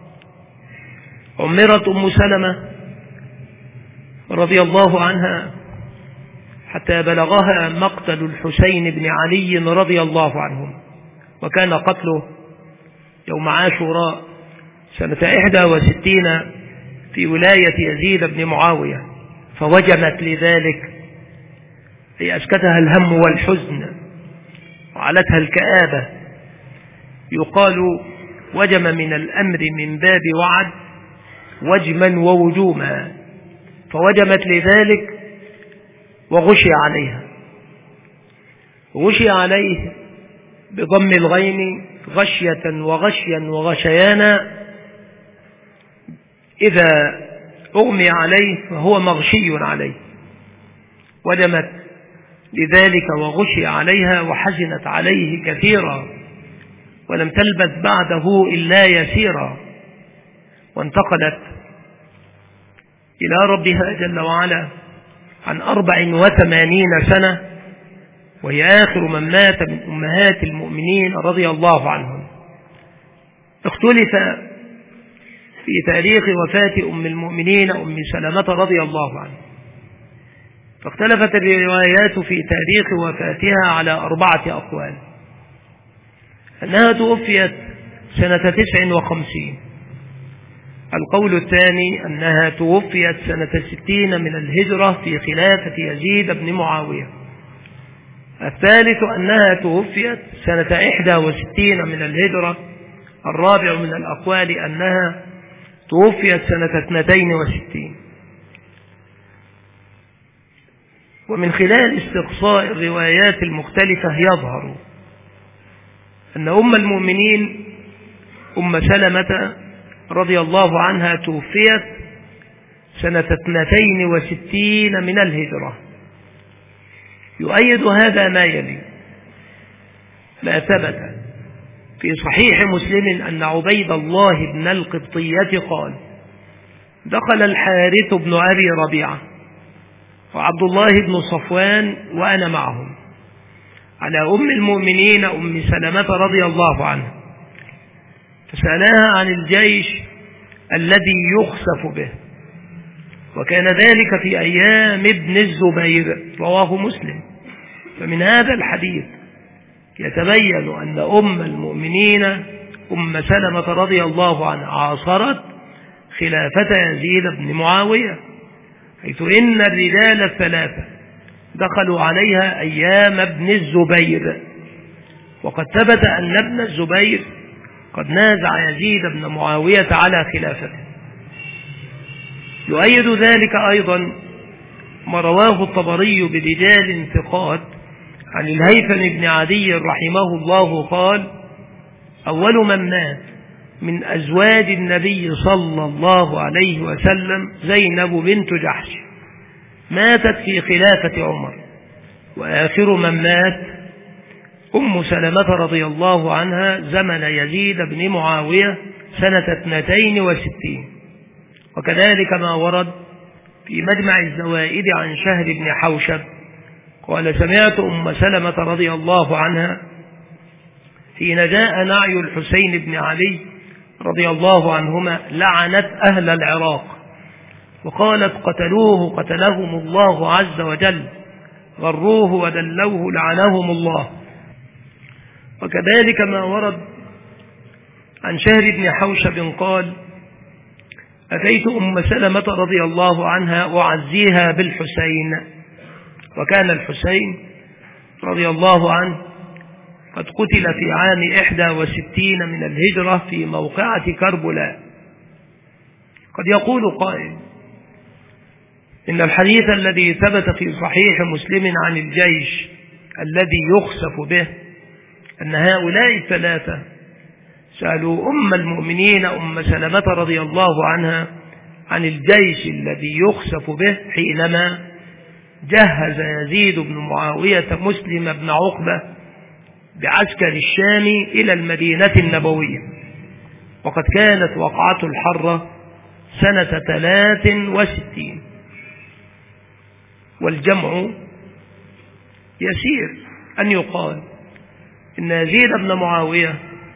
[SPEAKER 1] عمرت أم سلمة رضي الله عنها حتى بلغها مقتل الحسين بن علي رضي الله عنهم، وكان قتله يوم عاشوراء سنة إحدى وستين في ولاية يزيد بن معاوية، فوجمت لذلك أي أسكتها الهم والحزن وعلتها الكآبة. يقال وجم من الأمر من باب وعد وجما ووجوما، فوجمت لذلك وغشي عليها. غشي عليه بضم الغين غشية وغشيا وغشيانا، إذا أغمي عليه فهو مغشي عليه. وجمت لذلك وغشي عليها وحزنت عليه كثيرا، ولم تلبث بعده إلا يسيرا، وانتقلت إلى ربها جل وعلا عن أربع وثمانين سنة، وهي آخر من مات من أمهات المؤمنين رضي الله عنهم. اختلف في تاريخ وفاة أم المؤمنين أم سلمة رضي الله عنها، فاختلفت الروايات في تاريخ وفاتها على أربعة أقوال: أنها توفيت سنة تسع وخمسين، القول الثاني أنها توفيت سنة ستين من الهجرة في خلافة يزيد بن معاوية، الثالث أنها توفيت سنة إحدى وستين من الهجرة، الرابع من الأقوال أنها توفيت سنة اثنتين وستين. ومن خلال استقصاء الروايات المختلفة يظهر أن أم المؤمنين أم سلمة رضي الله عنها توفيت سنة اثنتين وستين من الهجرة. يؤيد هذا ما يلي: ما ثبت في صحيح مسلم أن عبيد الله بن القبطية قال: دخل الحارث بن أبي ربيعة وعبد الله بن صفوان وأنا معهم على أم المؤمنين أم سلمة رضي الله عنها، فسألها عن الجيش الذي يخسف به، وكان ذلك في أيام ابن الزبير، رواه مسلم. فمن هذا الحديث يتبين أن أم المؤمنين أم سلمة رضي الله عنها عاصرت خلافة يزيد بن معاوية، حيث إن الرجال الثلاثة دخلوا عليها أيام ابن الزبير، وقد ثبت أن ابن الزبير قد نازع يزيد بن معاوية على خلافته. يؤيد ذلك أيضا ما رواه الطبري برجال ثقات عن الهيثم بن عدي رحمه الله قال: أول من مات من أزواج النبي صلى الله عليه وسلم زينب بنت جحش، ماتت في خلافة عمر، وآخر من مات أم سلمة رضي الله عنها زمن يزيد بن معاوية سنة اثنتين وستين. وكذلك ما ورد في مجمع الزوائد عن شهر بن حوشب قال: سمعت أم سلمة رضي الله عنها حين جاء نعي الحسين بن علي رضي الله عنهما لعنت أهل العراق وقالت: قتلوه قتلهم الله عز وجل، غروه ودلوه لعنهم الله. وكذلك ما ورد عن شهر بن حوشب قال: أتيت أم سلمة رضي الله عنها أعزيها بالحسين، وكان الحسين رضي الله عنه قد قتل في عام إحدى وستين من الهجرة في موقعة كربلاء. قد يقول قائل: إن الحديث الذي ثبت في صحيح مسلم عن الجيش الذي يخسف به أن هؤلاء الثلاثة سألوا أم المؤمنين أم سلمة رضي الله عنها عن الجيش الذي يخسف به حينما جهز يزيد بن معاوية مسلم بن عقبة بعسكر الشام إلى المدينة النبوية، وقد كانت وقعة الحرة سنة ثلاث وستين. والجمع يسير أن يقال إن يزيد بن معاوية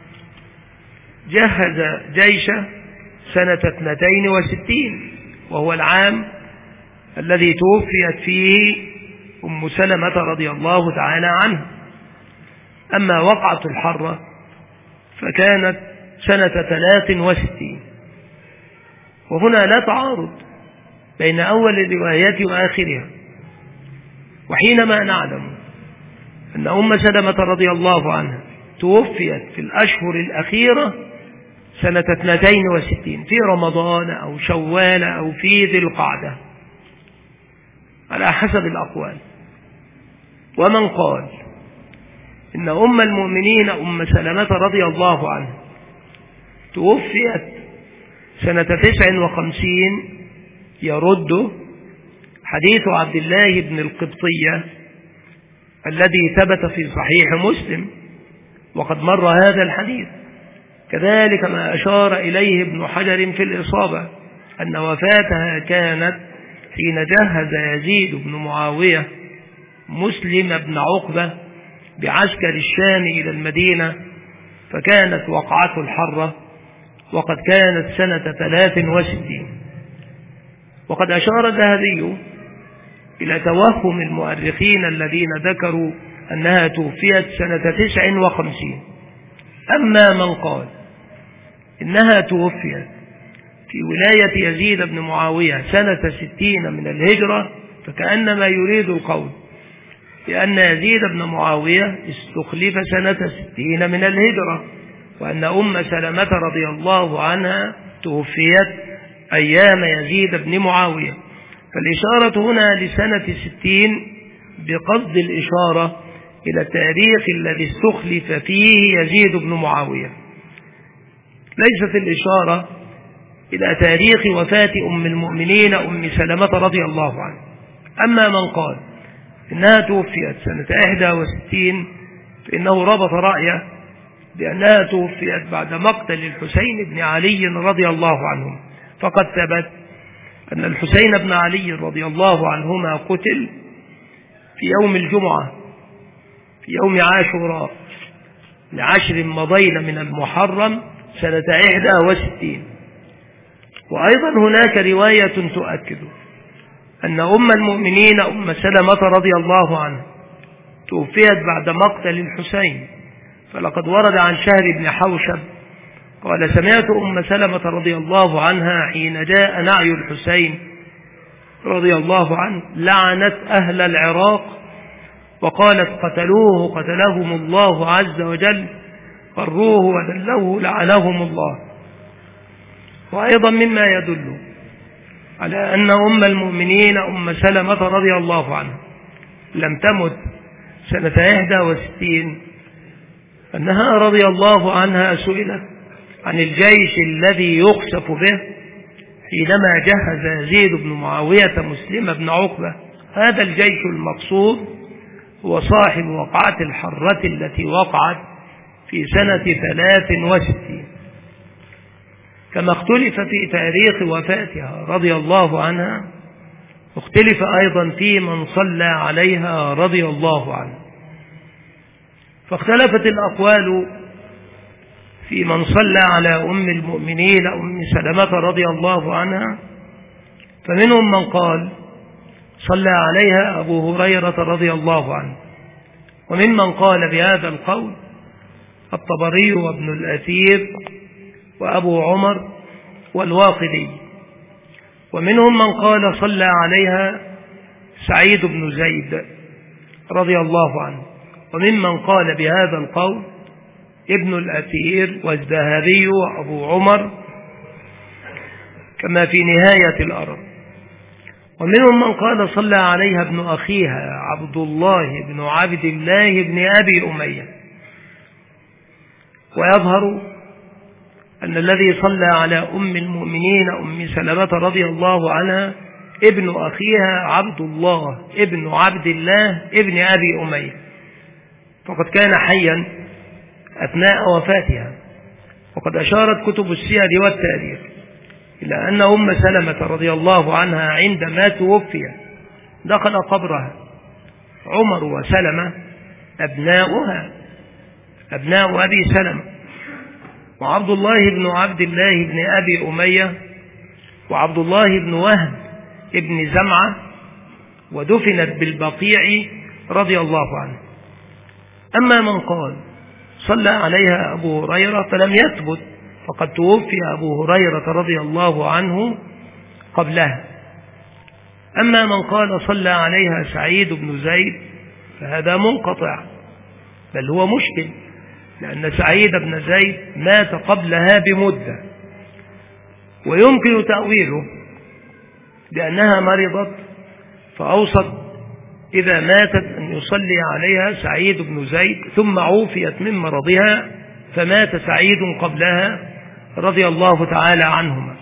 [SPEAKER 1] جهز جيشه سنة اثنتين وستين، وهو العام الذي توفيت فيه أم سلمة رضي الله تعالى عنها. أما وقعة الحرة فكانت سنة ثلاث وستين. وهنا لا تعارض بين أول الروايات وآخرها. وحينما نعلم أن أم سلمة رضي الله عنها توفيت في الأشهر الأخيرة سنة اثنتين وستين في رمضان أو شوال أو في ذي القعدة على حسب الأقوال. ومن قال إن أم المؤمنين أم سلمة رضي الله عنها توفيت سنة تسع وخمسين يرد حديث عبد الله بن القبطية الذي ثبت في صحيح مسلم، وقد مر هذا الحديث. كذلك ما أشار إليه ابن حجر في الإصابة أن وفاتها كانت حين جهز يزيد بن معاوية مسلم بن عقبة بعسكر الشام إلى المدينة، فكانت وقعته الحرة، وقد كانت سنة ثلاث وستين. وقد أشار الذهبي إلى توهم المؤرخين الذين ذكروا أنها توفيت سنة تسع وخمسين. أما من قال إنها توفيت في ولاية يزيد بن معاوية سنة ستين من الهجرة فكأنما يريد القول بأن يزيد بن معاوية استخلف سنة ستين من الهجرة، وأن أم سلمة رضي الله عنها توفيت أيام يزيد بن معاوية. فالإشارة هنا لسنة ستين بقصد الإشارة إلى التاريخ الذي استخلف فيه يزيد بن معاوية، ليست الإشارة إلى تاريخ وفاة أم المؤمنين أم سلمة رضي الله عنها. أما من قال إنها توفيت سنة إحدى وستين فإنه ربط رأيه بأنها توفيت بعد مقتل الحسين بن علي رضي الله عنهم، فقد ثبت أن الحسين بن علي رضي الله عنهما قتل في يوم الجمعة في يوم عاشوراء لعشر مضين من المحرم سنة إحدى وستين. وأيضا هناك رواية تؤكد أن أم المؤمنين أم سلمة رضي الله عنها توفيت بعد مقتل الحسين، فلقد ورد عن شهر بن حوشب قال: سمعت أم سلمة رضي الله عنها حين جاء نعي الحسين رضي الله عنه لعنت أهل العراق وقالت: قتلوه قتلهم الله عز وجل، غروه ودلوه لعنهم الله. وأيضا مما يدل على أن أم المؤمنين أم سلمة رضي الله عنها لم تمت سنة إحدى وستين أنها رضي الله عنها سئلت عن الجيش الذي يخسف به حينما جهز يزيد بن معاوية مسلم بن عقبة. هذا الجيش المقصود هو صاحب وقعة الحرة التي وقعت في سنة ثلاث وستين، كما اختلف في تاريخ وفاتها رضي الله عنها، اختلف أيضا في من صلى عليها رضي الله عنه. فاختلفت الأقوال في من صلى على أم المؤمنين أم سلمة رضي الله عنها، فمنهم من قال صلى عليها أبو هريرة رضي الله عنه، وممن قال بهذا القول الطبري وابن الأثير وأبو عمر والواقدي، ومنهم من قال صلى عليها سعيد بن زيد رضي الله عنه، وممن قال بهذا القول ابن الأثير والذهبي وأبو عمر كما في نهاية الأرض، ومنهم من قال صلى عليها ابن أخيها عبد الله بن عبد الله بن أبي أمية. ويظهر أن الذي صلى على أم المؤمنين أم سلمة رضي الله عنها ابن أخيها عبد الله ابن عبد الله ابن أبي أمية، فقد كان حيا أثناء وفاتها. وقد أشارت كتب السير والتاريخ إلى أن أم سلمة رضي الله عنها عندما توفي دخل قبرها عمر وسلمة أبناؤها أبناء أبي سلمة، وعبد الله بن عبد الله بن أبي أمية، وعبد الله بن وهب بن زمعة، ودفنت بالبقيع رضي الله عنه. أما من قال صلى عليها أبو هريرة فلم يثبت، فقد توفي أبو هريرة رضي الله عنه قبلها. أما من قال صلى عليها سعيد بن زيد فهذا منقطع، بل هو مشكل، لأن سعيد بن زيد مات قبلها بمدة، ويمكن تأويله بأنها مرضت فأوصت إذا ماتت أن يصلي عليها سعيد بن زيد، ثم عوفيت من مرضها فمات سعيد قبلها رضي الله تعالى عنهما.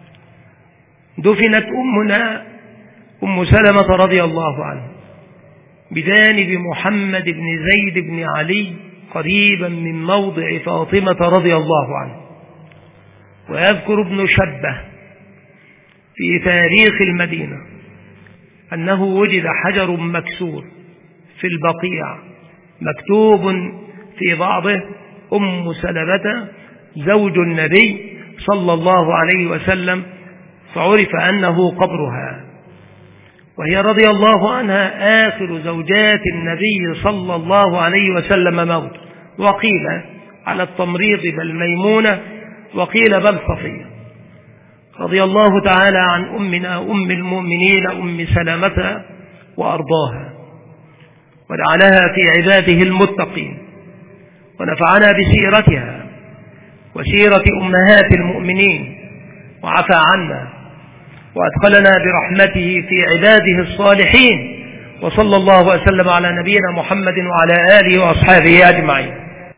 [SPEAKER 1] دفنت أمنا أم سلمة رضي الله عنها بجانب محمد بن زيد بن علي قريبا من موضع فاطمة رضي الله عنه. ويذكر ابن شبه في تاريخ المدينة أنه وجد حجر مكسور في البقيع مكتوب في بعضه أم سلمة زوج النبي صلى الله عليه وسلم، فعرف أنه قبرها، وهي رضي الله عنها آخر زوجات النبي صلى الله عليه وسلم موت، وقيل على التمريض بل ميمونة، وقيل بل صفية، رضي الله تعالى عن أمنا أم المؤمنين أم سلمة وأرضاها، وجعلها في عباده المتقين، ونفعنا بسيرتها وسيرة أمهات المؤمنين، وعفى عنا وأدخلنا برحمته في عباده الصالحين. وصلى الله وسلم على نبينا محمد وعلى آله وأصحابه أجمعين.